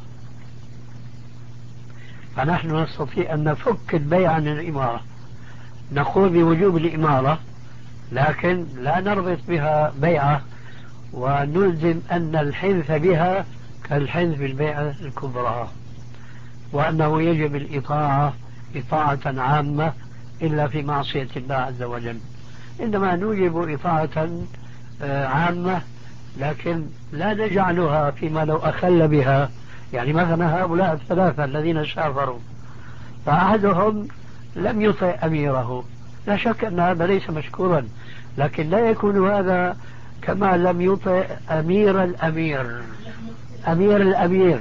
فنحن نستطيع أن نفك البيعة عن الإمارة، نقول بوجوب الإمارة لكن لا نربط بها بيعة ونلزم أن الحنث بها كالحنث بالبيعة الكبرى، وأنه يجب الإطاعة إطاعة عامة إلا في معصية الله عز وجل. إنما نوجب إطاعة عامة لكن لا نجعلها فيما لو أخل بها يعني مثلا هؤلاء الثلاثة الذين سافروا فأحدهم لم يطع أميره، لا شك أن هذا ليس مشكورا، لكن لا يكون هذا كما لم يطع أمير الأمير أمير الأمير.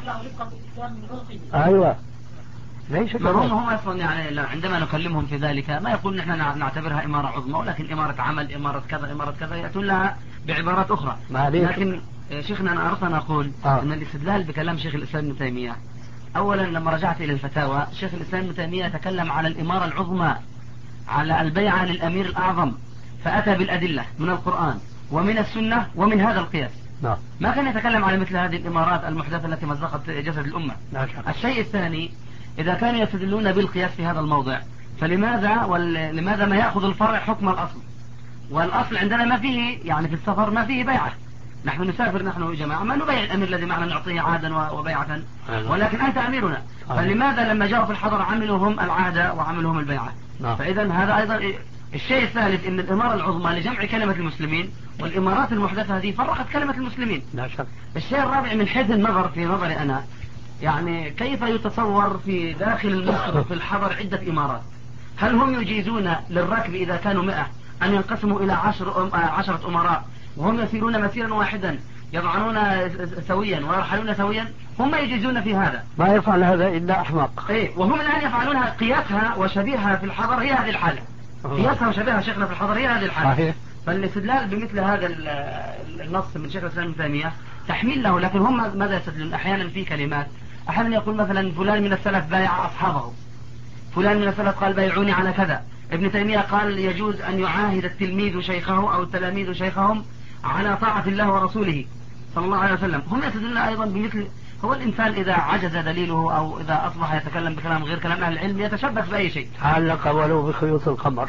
أيوة ليس ما هم هم أصلا يعني عندما نكلمهم في ذلك ما يقول نحن نعتبرها إمارة عظمى، ولكن إمارة عمل، إمارة كذا، إمارة كذا، يأتون لها بعبارات أخرى. لكن شيخنا أنا أردت أن أقول آه. أن الاستدلال بكلام شيخ الإسلام ابن تيمية، أولا لما رجعت إلى الفتاوى شيخ الإسلام ابن تيمية تكلم على الإمارة العظمى، على البيعة للأمير الأعظم، فأتى بالأدلة من القرآن ومن السنة ومن هذا القياس. لا. ما كان يتكلم على مثل هذه الإمارات المحدثة التي مزقت جسد الأمة. لا. الشيء الثاني، إذا كانوا يستدلون بالقياس في هذا الموضع فلماذا ولماذا ما يأخذ الفرع حكم الأصل؟ والأصل عندنا ما فيه، يعني في السفر ما فيه بيعة، نحن نسافر نحن جماعة ما نبيع الأمير الذي معنا نعطيه عادا وبيعة، ولكن أنت أميرنا، فلماذا لما جاءوا في الحضر عملوا هم العادة وعملوا هم البيعة؟ فإذا هذا أيضا. الشيء الثالث ان الإمارة العظمى لجمع كلمة المسلمين، والإمارات المحدثة هذه فرقت كلمة المسلمين. لا شك. الشيء الرابع من حيث النظر في نظري أنا، يعني كيف يتصور في داخل المصر في الحضر عدة إمارات؟ هل هم يجيزون للركب إذا كانوا مئة أن ينقسموا إلى عشر أم عشرة أمراء وهم يسيرون مسيرا واحدا يضعنون سويا ويرحلون سويا؟ هم يجيزون في هذا؟ ما يفعل هذا إلا أحمق. إيه، وهم الآن يفعلونها. قياسها وشبيهها في الحضر هي هذه الحالة، قياسها وشبيهها شيخنا في الحضر هي هذه الحالة. صحيح. فالاستدلال بمثل هذا النص من شيخ الإسلام ابن تيمية تحميل له، لكن هم ماذا يستدلون؟ أحيانا في كلمات، أحيانا يقول مثلا فلان من السلف بايع أصحابه، فلان من السلف قال بايعوني على كذا، ابن تيمية قال يجوز أن يعاهد التلميذ شيخه أو التلاميذ شيخهم على طاعة الله ورسوله صلى الله عليه وسلم. هم يستدلون أيضا بمثل. هو الإنسان إذا عجز دليله أو إذا أصبح يتكلم بكلام غير كلام أهل العلم يتشبث بأي شيء. علق ولو بخيوط القمر.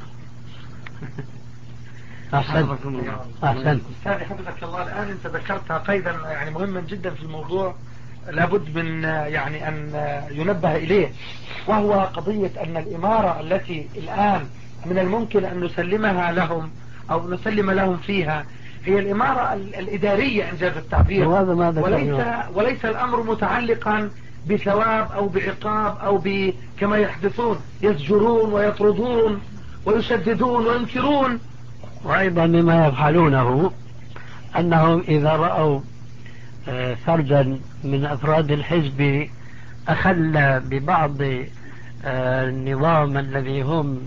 أحسنت. أحسنت. حفظك الله. الآن أنت ذكرتها قيدا يعني مهما جدا في الموضوع، لابد من يعني أن ينبه إليه، وهو قضية أن الإمارة التي الآن من الممكن أن نسلمها لهم أو نسلم لهم فيها هي الإمارة الإدارية إنجاز التعبير، وليس, وليس الأمر متعلقا بثواب أو بعقاب أو ب كما يحدثون يزجرون ويطردون ويسددون وينكرون. وأيضا مما يفعلونه أنهم إذا رأوا فردا من أفراد الحزب أخل ببعض النظام الذي هم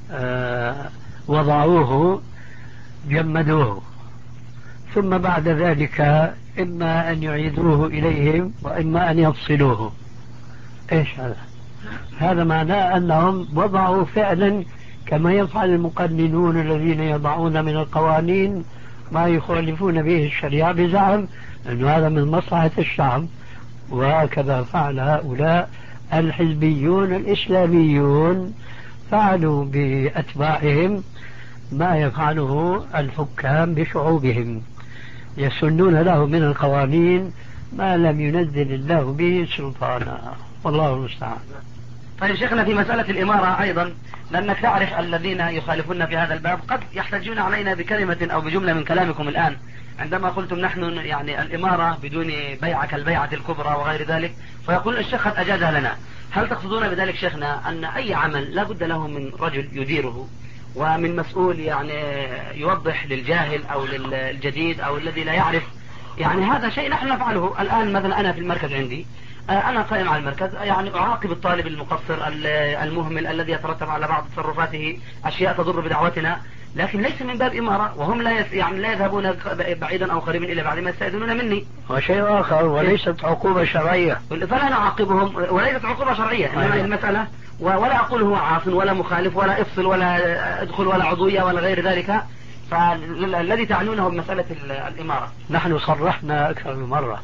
وضعوه جمدوه، ثم بعد ذلك إما أن يعيدوه إليهم وإما أن يفصلوه. إيش هذا؟ هذا معناه أنهم وضعوا فعلا كما يفعل المقننون الذين يضعون من القوانين ما يخالفون به الشريعة بزعم أن هذا من مصلحة الشعب، وهكذا فعل هؤلاء الحزبيون الإسلاميون، فعلوا بأتباعهم ما يفعله الحكام بشعوبهم، يسنون له من القوانين ما لم ينزل الله به سلطانا، والله المستعان. طيب شيخنا في مسألة الإمارة أيضا، لأنك تعرف الذين يخالفون في هذا الباب قد يحتجون علينا بكلمة أو بجملة من كلامكم الآن عندما قلتم نحن يعني الإمارة بدون بيعة كالبيعة الكبرى وغير ذلك، فيقول الشيخ قد أجازها لنا. هل تقصدون بذلك شيخنا أن أي عمل لا بد له من رجل يديره ومن مسؤول يعني يوضح للجاهل أو للجديد أو الذي لا يعرف؟ يعني هذا شيء نحن نفعله الآن. مثلا أنا في المركز عندي، أنا قائم على المركز، يعني أعاقب الطالب المقصر المهمل الذي يترتب على بعض تصرفاته أشياء تضر بدعوتنا، لكن ليس من باب إمارة، وهم لا يس يعني لا يذهبون بعيدا أو قريبا إلى بعد ما يستأذنون مني. وشيء آخر، وليست عقوبة شرعية، فلا نعاقبهم وليست عقوبة شرعية. إنما المسألة ولا أقول هو عاص ولا مخالف ولا افصل ولا ادخل ولا عضوية ولا غير ذلك، فالذي تعنونه بمسألة الإمارة. نحن صرحنا أكثر من مرة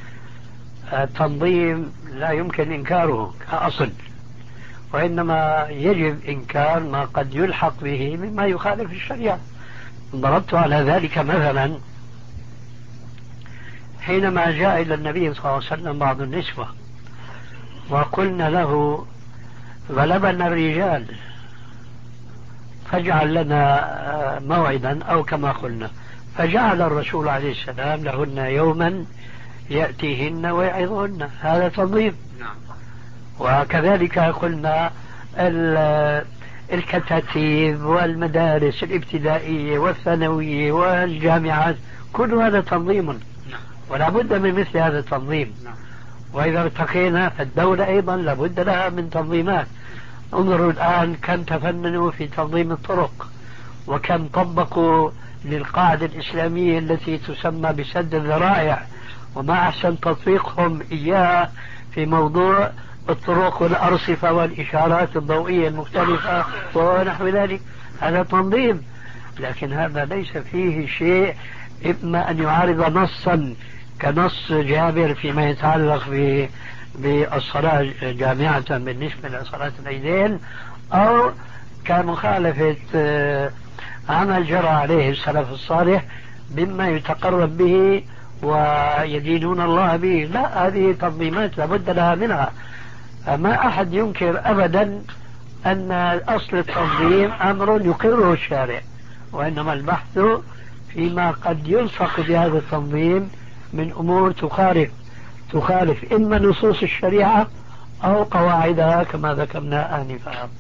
التنظيم لا يمكن إنكاره كأصل، وإنما يجب إنكار ما قد يلحق به مما يخالف الشريعة. ضربت على ذلك مثلا حينما جاء إلى النبي صلى الله عليه وسلم بعض النسوة وقلنا له غلبنا الرجال فاجعل لنا موعدا أو كما قلنا، فجعل الرسول عليه السلام لهن يوما يأتيهن ويعظهن، هذا تنظيم. نعم. وكذلك قلنا الكتاتيب والمدارس الابتدائية والثانوية والجامعات، كل هذا تنظيم. نعم. ولا بد من مثل هذا التنظيم. نعم. وإذا ارتقينا فالدولة أيضا لابد لها من تنظيمات. انظروا الآن كم تفننوا في تنظيم الطرق، وكم طبقوا للقاعدة الإسلامية التي تسمى بسد الذرائع، وما أحسن تطبيقهم إياها في موضوع الطرق والأرصفة والإشارات الضوئية المختلفة ونحو ذلك. هذا تنظيم، لكن هذا ليس فيه شيء إما أن يعارض نصا كنص جابر فيما يتعلق بالصلاة جامعة بالنسبة لصلاة العيدين، أو كمخالفة عمل جرى عليه السلف الصالح مما يتقرب به ويدينون الله به. لا، هذه تنظيمات لابد لها منها. ما أحد ينكر أبدا أن أصل التنظيم أمر يقره الشارع، وإنما البحث فيما قد يلصق بهذا التنظيم من أمور تخالف تخالف إما نصوص الشريعة أو قواعدها كما ذكرنا آنفا.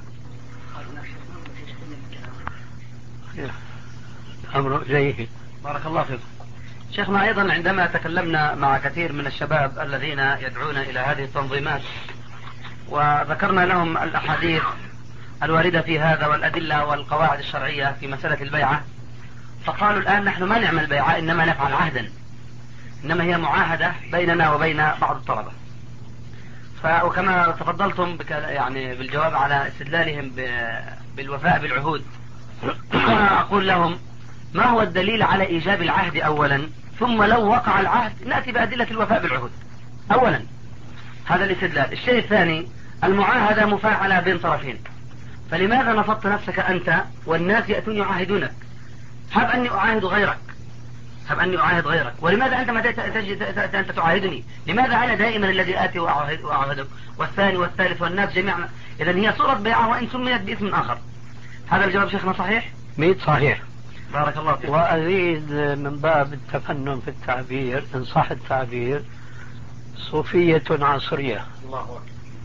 أمر إليه. بارك الله فيكم. شيخنا، أيضا عندما تكلمنا مع كثير من الشباب الذين يدعون إلى هذه التنظيمات وذكرنا لهم الأحاديث الواردة في هذا والأدلة والقواعد الشرعية في مسألة البيعة، فقالوا الآن نحن ما نعمل بيعة، إنما نفعل عهدا، إنما هي معاهدة بيننا وبين بعض الطلبة. وكما تفضلتم بك يعني بالجواب على استدلالهم بالوفاء بالعهود، أنا أقول لهم ما هو الدليل على إيجاب العهد أولا، ثم لو وقع العهد نأتي بأدلة الوفاء بالعهود أولا. هذا الاستدلال. الشيء الثاني، المعاهدة مفاعلة بين طرفين، فلماذا نصبت نفسك أنت والناس يأتون يعاهدونك؟ هب أني أعاهد غيرك، هب أني أعاهد غيرك، ولماذا أنت ما تأتي أنت تعاهدني؟ لماذا أنا دائما الذي آتي وأعاهد وأعاهدك، والثاني والثالث والناس جميعا؟ إذن هي صورة بيعة وإن سميت باسم آخر. هذا الجواب شيخنا صحيح؟ ميت صحيح. بارك الله فيك. وأزيد من باب التفنن في التعبير إن صح التعبير، صوفية عصرية. الله أكبر.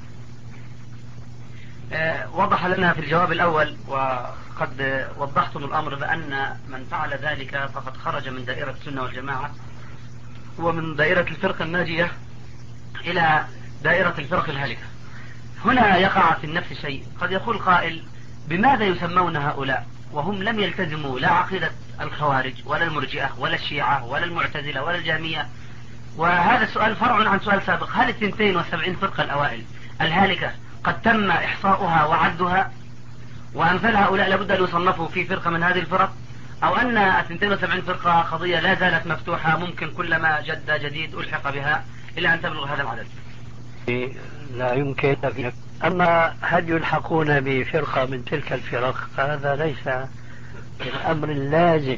أه وضح لنا في الجواب الأول وقد وضحتم الأمر بأن من فعل ذلك فقد خرج من دائرة السنة والجماعة ومن دائرة الفرقة الناجية إلى دائرة الفرق الهالكة. هنا يقع في النفس شيء، قد يقول قائل بماذا يسمون هؤلاء وهم لم يلتزموا لا عقيدة الخوارج ولا المرجئة ولا الشيعة ولا المعتزلة ولا الجهمية؟ وهذا السؤال فرع عن سؤال سابق، هل الثنتين والسبعين فرقة الأوائل الهالكة قد تم إحصاؤها وعدها وأمثال هؤلاء لابد أن يصنفوا في فرقة من هذه الفرق، أو أن الثنتين وسبعين فرقة قضية لا زالت مفتوحة ممكن كلما جد جديد ألحق بها إلى أن تبلغ هذا العدد؟ لا يمكن. أما هل يلحقون بفرقة من تلك الفرق هذا ليس الأمر اللازم،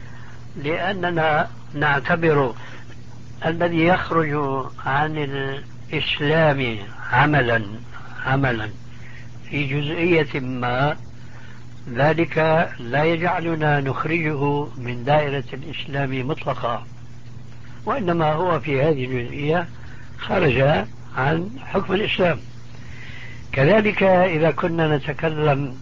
لأننا نعتبر الذي يخرج عن الإسلام عملا عملا في جزئية ما ذلك لا يجعلنا نخرجه من دائرة الإسلام مطلقا، وإنما هو في هذه الجزئية خرج عن حكم الإسلام. كذلك إذا كنا نتكلم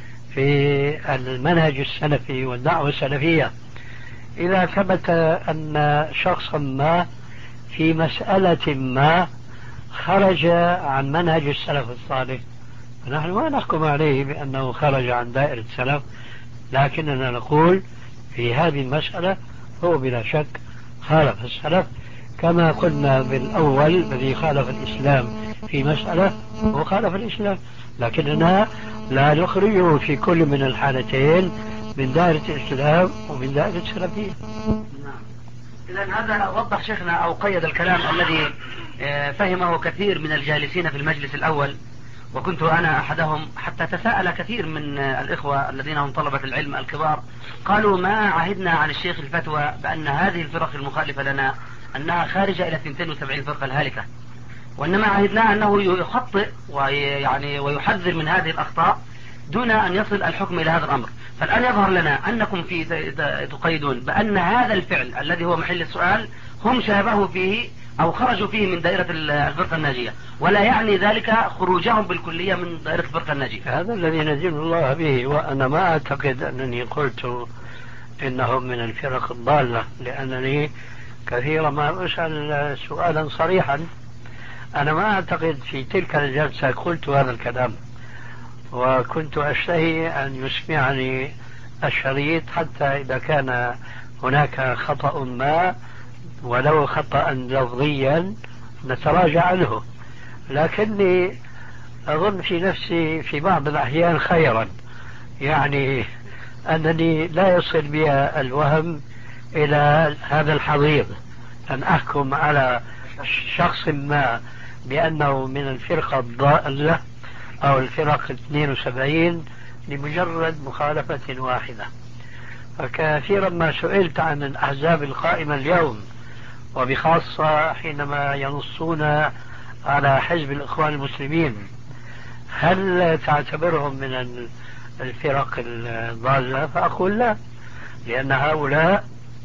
في المنهج السلفي والدعوة السلفية، إذا ثبت أن شخصا ما في مسألة ما خرج عن منهج السلف الصالح، فنحن ما نحكم عليه بأنه خرج عن دائرة السلف، لكننا نقول في هذه المسألة هو بلا شك خالف السلف، كما قلنا بالأول الذي خالف الإسلام في مسألة هو خالف الإسلام، لكننا لا نخرجه في كل من الحالتين من دائرة الإسلام ومن دائرة السلفية. إذن هذا وضح شيخنا أو قيد الكلام الذي فهمه كثير من الجالسين في المجلس الأول، وكنت أنا أحدهم، حتى تساءل كثير من الإخوة الذين هم طلبة العلم الكبار، قالوا ما عهدنا عن الشيخ الفتوى بأن هذه الفرق المخالفة لنا أنها خارجة إلى اثنتين وسبعين فرقة الهالكة، وإنما عهدنا أنه يخطئ ويعني ويحذر من هذه الأخطاء دون أن يصل الحكم إلى هذا الأمر. فالآن يظهر لنا أنكم في تقيدون بأن هذا الفعل الذي هو محل السؤال هم شابهوا فيه أو خرجوا فيه من دائرة الفرقة الناجية، ولا يعني ذلك خروجهم بالكلية من دائرة الفرقة الناجية. هذا الذي ندين الله به، وأنا ما أعتقد أنني قلت إنهم من الفرق الضالة، لأنني كثيرا ما أسأل سؤالا صريحا. أنا ما أعتقد في تلك الجلسة قلت هذا الكلام، وكنت أشتهي أن يسمعني الشريط حتى إذا كان هناك خطأ ما ولو خطأ لفظيا نتراجع عنه، لكني أظن في نفسي في بعض الأحيان خيرا، يعني أنني لا يصل بي الوهم إلى هذا الحضيض أن أحكم على شخص ما بأنه من الفرقة الضالة أو الفرق اثنين وسبعين لمجرد مخالفة واحدة. فكثيرا ما سئلت عن الأحزاب القائمة اليوم، وبخاصة حينما ينصون على حزب الإخوان المسلمين، هل تعتبرهم من الفرق الضالة؟ فأقول لا، لأن هؤلاء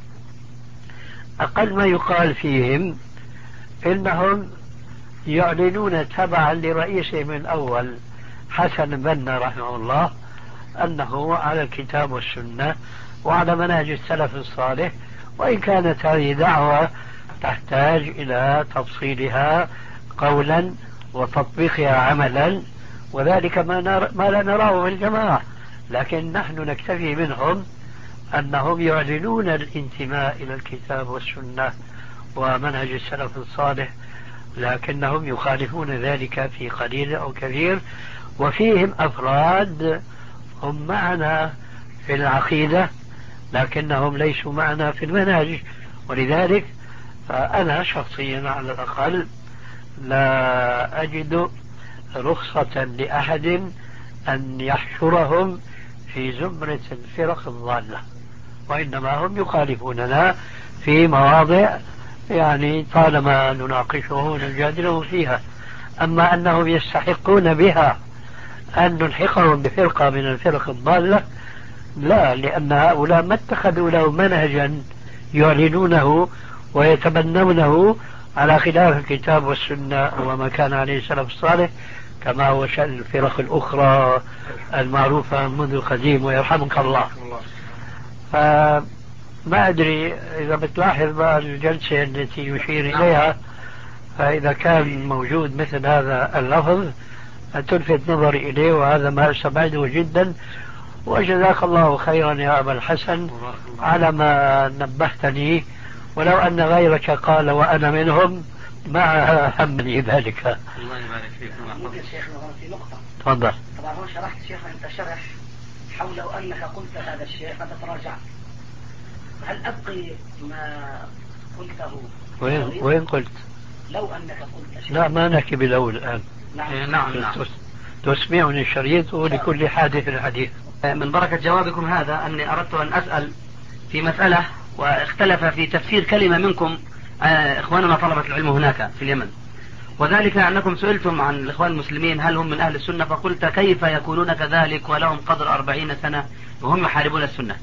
أقل ما يقال فيهم إنهم يعلنون تبعا لرئيسهم الأول حسن البنا رحمه الله أنه على الكتاب والسنة وعلى منهج السلف الصالح، وإن كانت هذه دعوة تحتاج إلى تفصيلها قولا وتطبيقها عملا، وذلك ما, نر... ما لا نراه من الجماعة، لكن نحن نكتفي منهم أنهم يعلنون الانتماء إلى الكتاب والسنة ومنهج السلف الصالح، لكنهم يخالفون ذلك في قليل أو كثير، وفيهم أفراد هم معنا في العقيدة لكنهم ليسوا معنا في المنهج. ولذلك فأنا شخصيا على الأقل لا أجد رخصة لأحد أن يحشرهم في زمرة الفرق الضالة، وإنما هم يخالفوننا في مواضع يعني طالما نناقشهم ونجادلهم فيها. أما أنهم يستحقون بها أن نلحقهم بفرقة من الفرق الضالة لا، لأن هؤلاء ما اتخذوا له منهجا يعلنونه ويتبنونه على خلاف الكتاب والسنة وما كان عليه السلف الصالح، كما هو شأن الفرق الأخرى المعروفة منذ القديم ويرحمك الله. فما أدري إذا بتلاحظ بقى الجلسة التي يشير إليها، فإذا كان موجود مثل هذا اللفظ تلفت نظري إليه، وهذا ما أستبعده جدا. وجزاك الله خيرا يا أبا الحسن على ما نبهتني، ولو أن غيرك قال وأنا منهم ما همني ذلك. الله يبارك فيك. ممكن شيخنا في نقطة. تفضل. طبعا هو شرحت شيخنا أنت شرح حول لو أنك قلت هذا الشيء فتتراجع، هل أبقي ما قلته؟ وين وين قلت؟ لو أنك قلت شيء. لا ما نحكي بالأول الآن. نعم نعم, نعم. تسمعني الشريط ولكل حادث الحديث. من بركة جوابكم هذا أني أردت أن أسأل في مسألة واختلف في تفسير كلمة منكم إخواننا طلبة العلم هناك في اليمن، وذلك أنكم سئلتم عن الإخوان المسلمين هل هم من أهل السنة، فقلت كيف يكونون كذلك ولهم قدر أربعين سنة وهم يحاربون السنة.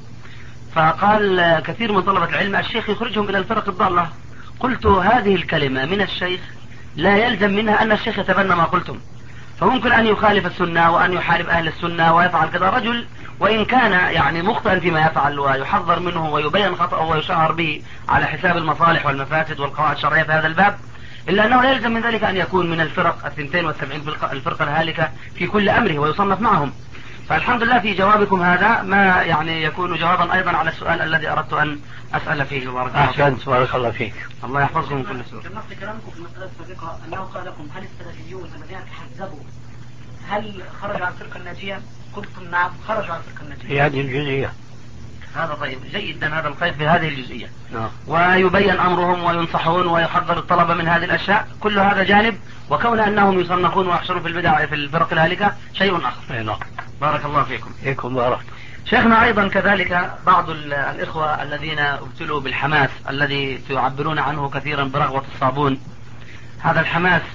فقال كثير من طلبة العلم الشيخ يخرجهم إلى الفرق الضالة. قلت هذه الكلمة من الشيخ لا يلزم منها أن الشيخ يتبنى ما قلتم، فممكن أن يخالف السنة وأن يحارب أهل السنة ويفعل كذا رجل، وإن كان يعني مخطئا فيما يفعل ويحذر منه ويبين خطأه ويشهر به على حساب المصالح والمفاسد والقواعد الشرعية في هذا الباب، إلا أنه لا يلزم من ذلك أن يكون من الفرق الثنتين والسبعين الفرقة الهالكة في كل أمره ويصنف معهم. فالحمد لله في جوابكم هذا ما يعني يكون جوابا أيضا على السؤال الذي أردت أن أسأل فيه. بارك الله فيك. أحسنت بارك الله فيك. الله يحفظكم من كل سوء. كما في كلامكم في المسألة السابقة أنه قال لكم هل السلفيون الذين تحزبوا هل خرجوا عن الفرقة الناجية؟ قلتم نعم خرجوا عن الفرقة الناجية. في هذه الجزئية. هذا طيب جيدا، هذا الخير في هذه الجزئية. نعم. ويبين أمرهم وينصحون ويحذر الطلبة من هذه الأشياء، كل هذا جانب، وكون أنهم يصنفون ويحشرون في البدع في الفرق الهالكة شيء آخر. نعم. بارك الله فيكم. فيكم بارك. شيخنا أيضا كذلك بعض الإخوة الذين ابتلوا بالحماس الذي تعبرون عنه كثيرا برغوة الصابون، هذا الحماس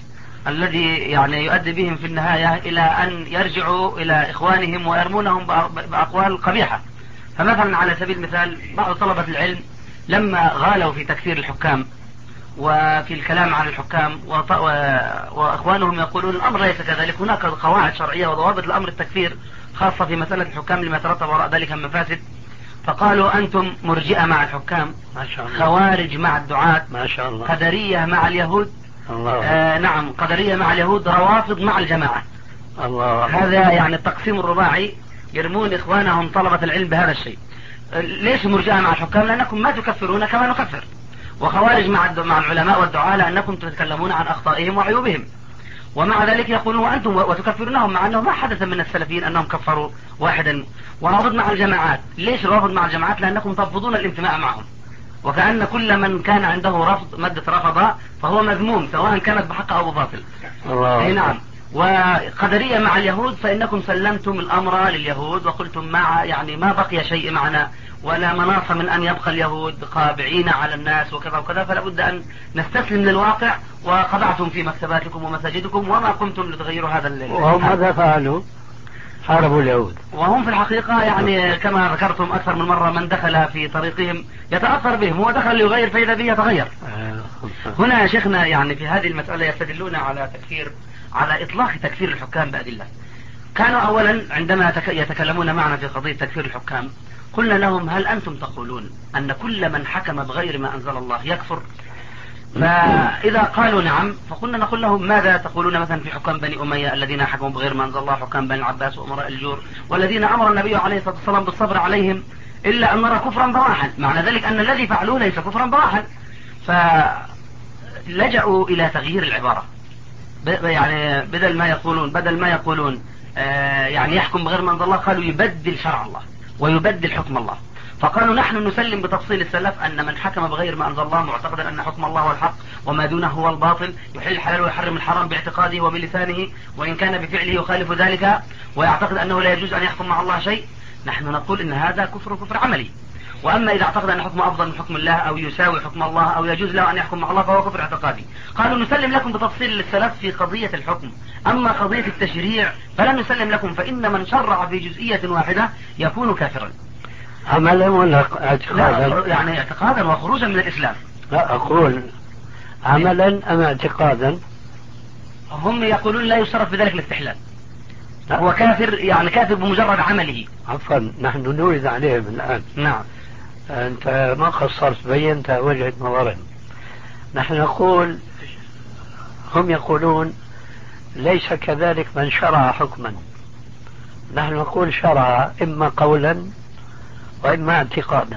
الذي يعني يؤدي بهم في النهاية إلى أن يرجعوا إلى إخوانهم ويرمونهم بأقوال قبيحة. فمثلا على سبيل المثال بعض طلبة العلم لما غالوا في تكفير الحكام وفي الكلام عن الحكام وإخوانهم يقولون الأمر ليس كذلك، هناك قواعد شرعية وضوابط لأمر التكفير خاصة في مسألة الحكام لما يترتب وراء ذلك من مفاسد. فقالوا أنتم مرجئة مع الحكام، ما شاء الله. خوارج مع الدعاة، ما شاء الله. قدرية مع اليهود. الله. آه نعم، قدرية مع اليهود، روافض مع الجماعة. الله. هذا يعني التقسيم الرباعي، يرمون إخوانهم طلبة العلم بهذا الشيء. ليش مرجئة مع الحكام؟ لأنكم ما تكفرون كما نكفر. وخوارج مع مع العلماء والدعاة لأنكم تتكلمون عن أخطائهم وعيوبهم، ومع ذلك يقولون وأنتم وتكفرونهم، مع أنه ما حدث من السلفيين أنهم كفروا واحدا. ورافض مع الجماعات، ليش رافض مع الجماعات؟ لأنكم ترفضون الانتماء معهم، وكأن كل من كان عنده رفض مادة رفض فهو مذموم سواء كانت بحق أو بباطل. أي نعم. وقدرية مع اليهود، فإنكم سلمتم الأمر لليهود وقلتم مع يعني ما بقي شيء معنا ولا مناص من أن يبقى اليهود قابعين على الناس وكذا وكذا، فلا بد أن نستسلم للواقع. وقضعتم في مكتباتكم ومساجدكم وما قمتم لتغيروا هذا الليل. وهم ماذا فعلوا؟ حاربوا اليهود. وهم في الحقيقة يعني كما ذكرتم أكثر من مرة، من دخل في طريقهم يتأثر بهم، هو دخل ليغير فإذا به يتغير. هنا يا شيخنا يعني في هذه المسألة يستدلون على تكفير، على إطلاق تكفير الحكام بأدلة. كانوا أولا عندما يتكلمون معنا في قضية تكفير الحكام قلنا لهم هل أنتم تقولون أن كل من حكم بغير ما أنزل الله يكفر؟ فإذا قالوا نعم فقلنا نقول لهم ماذا تقولون مثلا في حكام بني أمية الذين حكموا بغير ما أنزل الله، حكام بني العباس وأمراء الجور، والذين أمر النبي عليه الصلاة والسلام بالصبر عليهم إلا أن نرى كفرا بواحا، معنى ذلك أن الذي فعلوه ليس كفرا بواحا. فلجأوا إلى تغيير العبارة، يعني بدل ما يقولون بدل ما يقولون آه يعني يحكم بغير ما أنزل الله، قالوا يبدل شرع الله ويبدل حكم الله. فقالوا نحن نسلم بتفصيل السلف أن من حكم بغير ما أنزل الله معتقدا أن حكم الله هو الحق وما دونه هو الباطل، يحل الحلال ويحرم الحرام باعتقاده وبلسانه، وإن كان بفعله يخالف ذلك ويعتقد أنه لا يجوز أن يحكم مع الله شيء، نحن نقول إن هذا كفر كفر عملي. وأما إذا اعتقد أن حكم أفضل من حكم الله أو يساوي حكم الله أو يجوز له أن يحكم مع الله فهو كفر اعتقادي. قالوا نسلم لكم بتفصيل السلف في قضية الحكم، أما قضية التشريع فلا نسلم لكم، فإن من شرع في جزئية واحدة يكون كافرا. عملا ولا اعتقادا؟ يعني اعتقادا وخروجا من الإسلام. لا أقول عملا أم اعتقادا؟ هم يقولون لا يشترط في ذلك الاستحلال، هو كافر يعني كافر بمجرد عمله. عفوا نحن نريد عليهم الآن. نعم. أنت ما قصرت، بينت وجهة نظرهم. نحن نقول هم يقولون ليس كذلك من شرع حكما، نحن نقول شرع إما قولا وإما اعتقادا.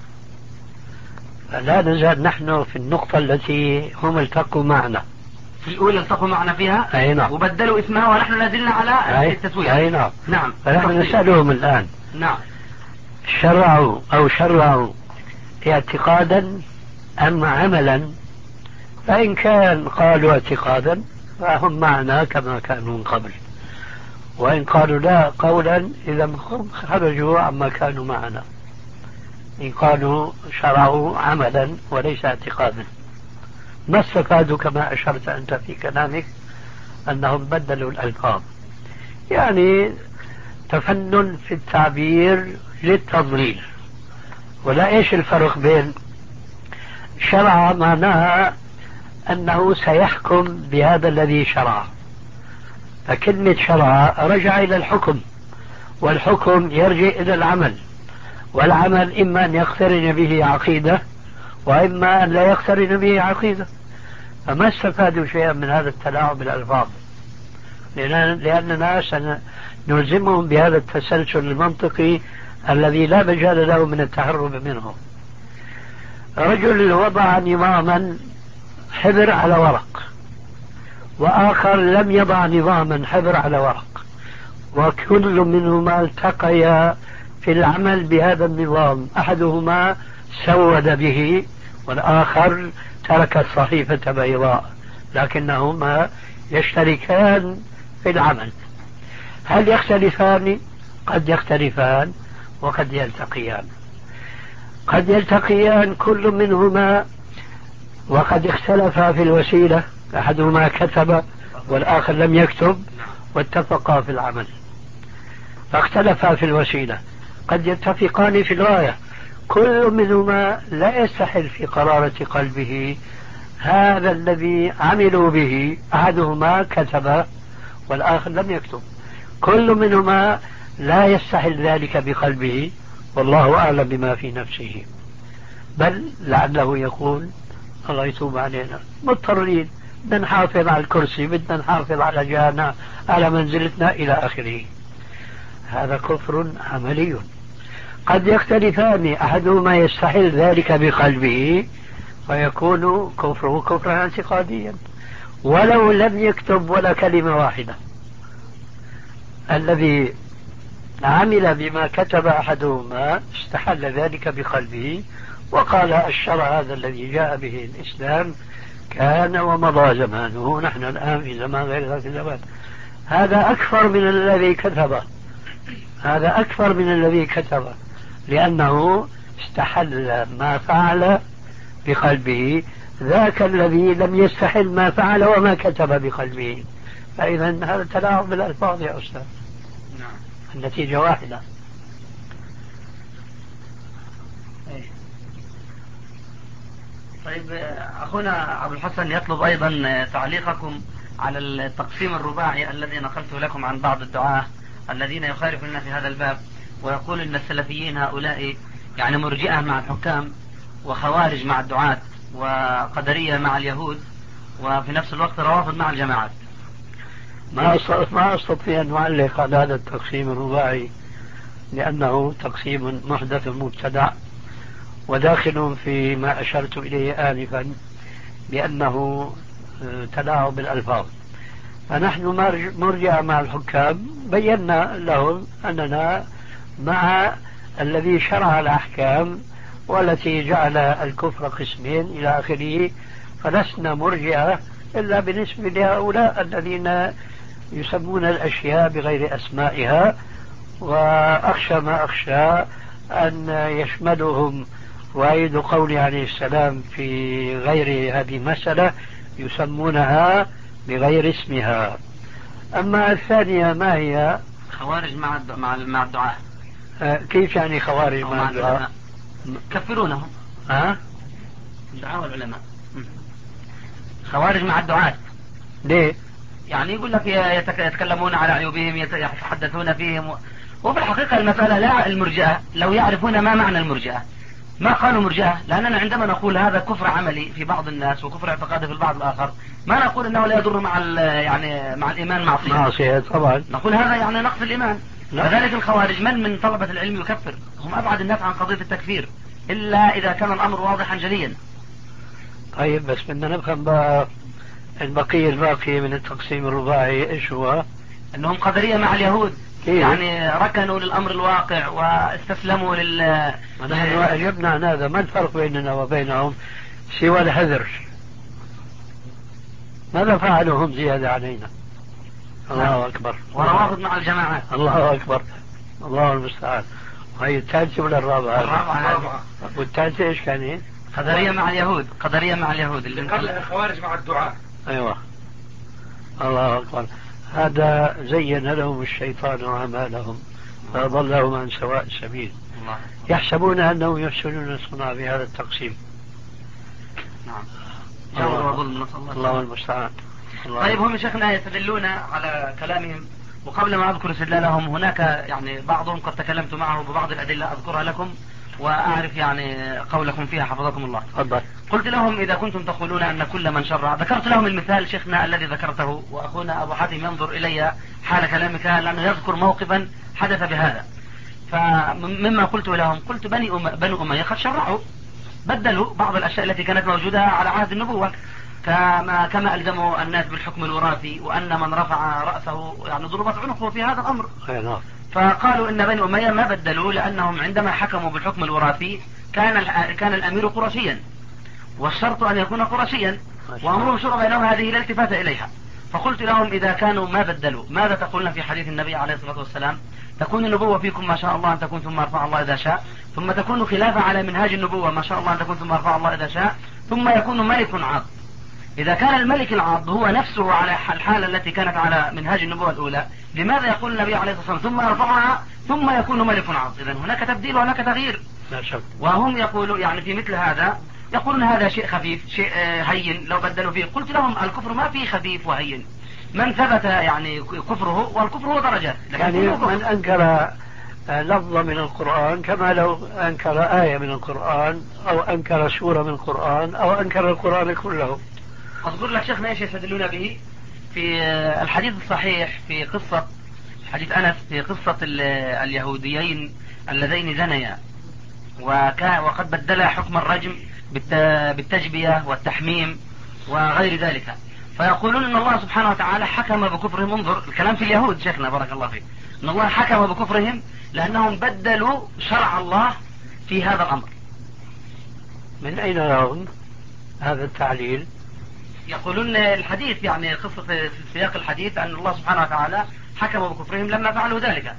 لا نزال نحن في النقطة التي هم التقوا معنا في الأولى التقوا معنا فيها. أي نعم. وبدلوا اسمها ونحن لازلنا على التسوية. أي نعم. نعم. فنحن نسألهم الآن. نعم. شرعوا أو شرعوا اعتقادا أم عملا؟ فإن كان قالوا اعتقادا فهم معنا كما كانوا من قبل، وإن قالوا لا قولا إذا هم خرجوا عما كانوا معنا. إن قالوا شرعوا عملا وليس اعتقادا، ما استفادوا كما أشرت أنت في كلامك أنهم بدلوا الألفاظ، يعني تفنن في التعبير للتضليل. ولا إيش الفرق بين شرع معناها أنه سيحكم بهذا الذي شرع، فكلمة شرع رجع إلى الحكم، والحكم يرجع إلى العمل، والعمل إما أن يقترن به عقيدة وإما أن لا يقترن به عقيدة. فما استفادوا شيئا من هذا التلاعب بالألفاظ، لأننا سنلزمهم بهذا التسلسل المنطقي الذي لا مجال له من التهرب منه. رجل وضع نظاما حبر على ورق، وآخر لم يضع نظاما حبر على ورق، وكل منهما التقيا في العمل بهذا النظام، أحدهما سود به والآخر ترك الصحيفة بيضاء، لكنهما يشتركان في العمل. هل يختلفان؟ قد يختلفان وقد يلتقيان. قد يلتقيان كل منهما وقد اختلفا في الوسيلة، أحدهما كتب والآخر لم يكتب واتفقا في العمل فاختلفا في الوسيلة. قد يتفقان في الغاية، كل منهما لا يستحل في قرارة قلبه هذا الذي عملوا به، أحدهما كتب والآخر لم يكتب، كل منهما لا يستحل ذلك بقلبه والله أعلم بما في نفسه، بل لعله يقول الله يتوب علينا، مضطرين، بدنا نحافظ على الكرسي، بدنا نحافظ على جانا، على منزلتنا إلى آخره. هذا كفر عملي. قد يختلفان، أحدهما يستحل ذلك بقلبه فيكون كفره كفرا اعتقاديا ولو لم يكتب ولا كلمة واحدة. الذي عمل بما كتب أحدهما استحل ذلك بقلبه وقال الشرع هذا الذي جاء به الإسلام كان ومضى زمانه، نحن الآن في زمان غير ذاك الزمان. هذا أكثر من الذي كتبه، هذا أكثر من الذي كتبه، لأنه استحل ما فعل بقلبه، ذاك الذي لم يستحل ما فعل وما كتب بقلبه. فإذا هذا تلاعب بالألفاظ يا أستاذ. نعم. النتيجة واحدة. طيب أخونا أبو الحسن يطلب أيضا تعليقكم على التقسيم الرباعي الذي نقلته لكم عن بعض الدعاة الذين يخالفون في هذا الباب، ويقول أن السلفيين هؤلاء يعني مرجئة مع الحكام وخوارج مع الدعاة وقدرية مع اليهود وفي نفس الوقت روافض مع الجماعات. ما ما أستطيع أن أعلق على هذا التقسيم الرباعي لأنه تقسيم محدث مبتدع وداخل في ما أشرت إليه آنفا بأنه تلاعب بالألفاظ. فنحن مرجع مع الحكام بينا لهم أننا مع الذي شرع الأحكام والتي جعل الكفر قسمين إلى آخره، فلسنا مرجعة إلا بالنسبة لهؤلاء الذين يسمون الأشياء بغير أسمائها، وأخشى ما أخشى أن يشملهم وعيد قولي عليه السلام في غير هذه المسألة يسمونها بغير اسمها. أما الثانية ما هي؟ خوارج مع مع مع الدعاة. آه كيف يعني خوارج مع, مع الدعاة؟ كفرونهم. ها؟ الدعاة والعلماء. خوارج مع الدعاة. ليه؟ يعني يقول لك يتكلمون على عيوبهم، يتحدثون فيهم، وفي الحقيقة المسألة لا المرجئة لو يعرفون ما معنى المرجئة ما قالوا مرجئة، لأننا عندما نقول هذا كفر عملي في بعض الناس وكفر اعتقادي في البعض الآخر ما نقول انه لا يضر مع يعني مع الإيمان معصية. معصية طبعا. نقول هذا يعني نقص الإيمان. كذلك الخوارج من من طلبة العلم يكفر، هم أبعد الناس عن قضية التكفير إلا إذا كان الأمر واضحا جليا. طيب بس بدنا نفهم بقى البقية الباقية من التقسيم الرباعي ايش هو؟ انهم قدرية مع اليهود. إيه؟ يعني ركنوا للأمر الواقع واستسلموا لل نحن أجبنا عن هذا. ما الفرق بيننا وبينهم سوى الحذر؟ ماذا فعلوا هم زيادة علينا؟ الله أكبر. وروافض مع الجماعات. الله أكبر، الله المستعان. وهي الثالثة ولا الرابعة؟ الرابعة. والثالثة ايش كان؟ قدرية مع اليهود. قدرية مع اليهود اللي قبل الخوارج مع الدعاء. أيوة. الله أكبر. هذا زين لهم الشيطان أعمالهم فأضلهم عن سواء السبيل. يحسبون أنهم يحسنون صنع بهذا التقسيم. نعم. جور وظلم، نسأل الله. الله المستعان. طيب هم شيخنا يستدلون على كلامهم، وقبل ما أذكر استدلالهم هناك يعني بعضهم قد تكلمت معه ببعض الأدلة أذكرها لكم وأعرف يعني قولكم فيها حفظكم الله. تفضل. قلت لهم إذا كنتم تقولون أن كل من شرع، ذكرت لهم المثال شيخنا الذي ذكرته، وأخونا أبو حاتم ينظر إلي حال كلامك لأنه يذكر موقفا حدث بهذا. فمما قلت لهم قلت بني أم... بنو أمية قد شرعوا، بدلوا بعض الأشياء التي كانت موجودة على عهد النبوة، كما كما ألزموا الناس بالحكم الوراثي، وأن من رفع رأسه يعني ضربت عنقه في هذا الأمر. فقالوا إن بني أمية ما بدلوا لأنهم عندما حكموا بالحكم الوراثي كان كان الأمير قرشيا والشرط أن يكون قرشيا وأمرهم شورى بينهم هذه لا التفات إليها. فقلت لهم إذا كانوا ما بدلوا ماذا تقولون في حديث النبي عليه الصلاة والسلام تكون النبوة فيكم ما شاء الله أن تكون ثم يرفع الله إذا شاء، ثم تكون خلافة على منهاج النبوة ما شاء الله أن تكون ثم يرفع الله إذا شاء، ثم يكون ملك عاض. إذا كان الملك العاض هو نفسه على الحالة التي كانت على منهاج النبوة الأولى، لماذا يقول النبي عليه الصلاة والسلام ثم يرفعها ثم يكون ملك عاض؟ إذن هناك تبديل وهناك تغيير. لا شك. وهم يقولوا يعني في مثل هذا يقولون هذا شيء خفيف شيء هين لو بدلوا فيه. قلت لهم الكفر ما فيه خفيف وهين، من ثبت يعني كفره، والكفر هو درجات. يعني من أنكر لفظة من القرآن كما لو أنكر آية من القرآن أو أنكر سورة من القرآن أو أنكر القرآن كله. أذكر لك شيخنا ايش يستدلون به في الحديث الصحيح في قصة حديث أنس في قصة اليهوديين اللذين زنيا وقد بدلا حكم الرجم بالتجبية والتحميم وغير ذلك، فيقولون ان الله سبحانه وتعالى حكم بكفرهم. انظر الكلام في اليهود شيخنا بارك الله فيك، ان الله حكم بكفرهم لانهم بدلوا شرع الله في هذا الامر. من اين يرون هذا التعليل؟ يقولون الحديث يعني قصة في سياق الحديث ان الله سبحانه وتعالى حكم بكفرهم لما فعلوا ذلك.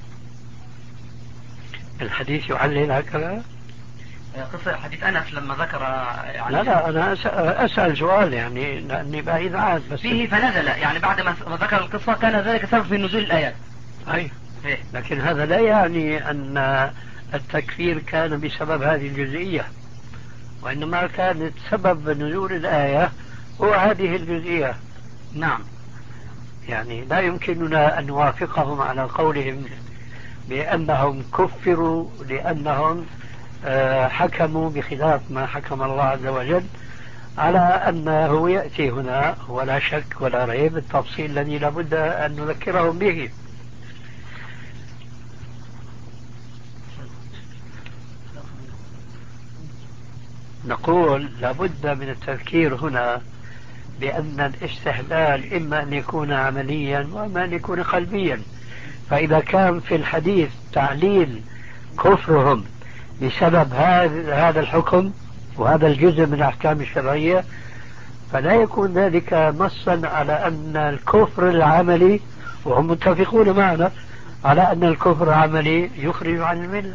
الحديث يعلل هكذا؟ قصة حديث أنس لما ذكر يعني لا لا أنا أسأل سؤال يعني لأني بعيد عنه بس فيه فنزل يعني بعد ما ذكر القصة كان ذلك سبب في نزول الآيات. أي فيه. لكن هذا لا يعني أن التكفير كان بسبب هذه الجزئية، وإنما كانت سبب نزول الآية هو هذه الجزئية. نعم. يعني لا يمكننا أن نوافقهم على قولهم بأنهم كفروا لأنهم حكموا بخلاف ما حكم الله عز وجل، على أنه يأتي هنا ولا شك ولا ريب التفصيل الذي لابد أن نذكرهم به. نقول لابد من التذكير هنا بأن الاستحلال إما أن يكون عمليا وإما أن يكون قلبيا. فإذا كان في الحديث تعليل كفرهم بسبب هذا الحكم وهذا الجزء من الأحكام الشرعية، فلا يكون ذلك نصا على أن الكفر العملي، وهم متفقون معنا على أن الكفر العملي يخرج عن الملة.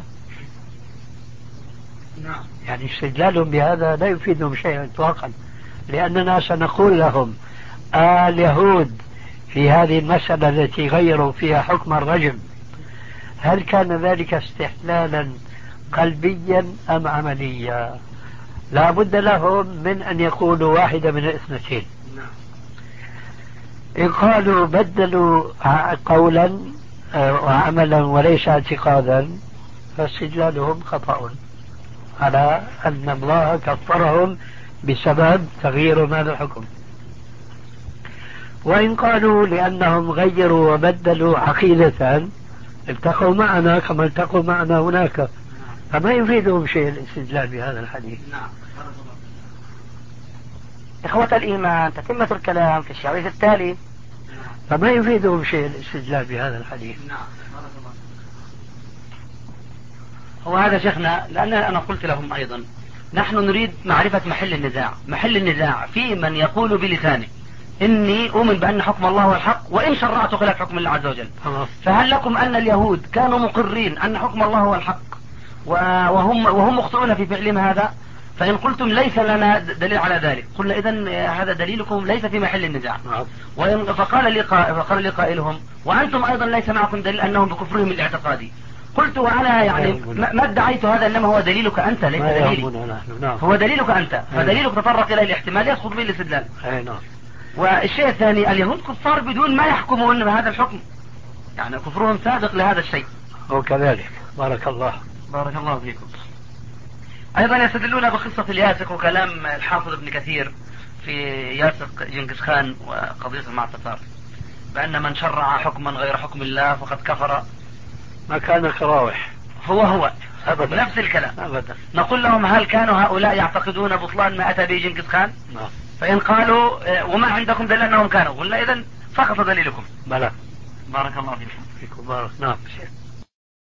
يعني استدلالهم بهذا لا يفيدهم شيئا إطلاقا، لأننا سنقول لهم آه اليهود في هذه المسألة التي غيروا فيها حكم الرجم هل كان ذلك استحلالا قلبيا أم عمليا؟ لا بد لهم من أن يقولوا واحدة من الاثنتين. إن قالوا بدلوا قولا وعملا وليس اعتقادا فاستدلالهم خطأ على أن الله كفرهم بسبب تغيير هذا الحكم. وإن قالوا لأنهم غيروا وبدلوا عقيدة التقوا معنا كما التقوا معنا هناك، فما يفيدهم شيء الاستدلال بهذا الحديث. إخوة الإيمان، تتمة الكلام في الشريط التالي. فما يفيدهم شيء الاستدلال بهذا الحديث. هو هذا شيخنا، لأن أنا قلت لهم أيضا نحن نريد معرفة محل النزاع. محل النزاع في من يقول بلسانه إني أؤمن بأن حكم الله هو الحق وإن شرعت خلاف حكم الله عز وجل. فهل لكم أن اليهود كانوا مقرين أن حكم الله هو الحق وهم وهم مخطئون في فعلهم هذا؟ فإن قلتم ليس لنا دليل على ذلك قلنا إذن هذا دليلكم ليس في محل النزاع. فقال لي فقال لي قائلهم وأنتم أيضا ليس معكم دليل أنهم بكفرهم الاعتقادي. قلت وأنا يعني ما ادعيت هذا، إنما هو دليلك أنت ليس دليلي، هو دليلك أنت، فدليلك تطرق إلى الاحتمال يسقط به الاستدلال. والشيء الثاني اليهود كفار بدون ما يحكمون بهذا الحكم، يعني كفرهم سابق لهذا الشيء. وكذلك بارك الله بارك الله فيكم. أيضا يستدلون بقصة الياسق وكلام الحافظ ابن كثير في ياسق جنكيز خان وقضية المعتصر بأن من شرع حكما غير حكم الله فقد كفر. ما كان كراوح هو هو أبدا. نفس الكلام أبدا. نقول لهم هل كانوا هؤلاء يعتقدون بطلان ما أتى به جنكيز خان؟ نعم. فإن قالوا وما عندكم دليل أنهم كانوا قلنا إذن سقط دليلكم. بلى. بارك الله فيكم. فيكم بارك. نعم.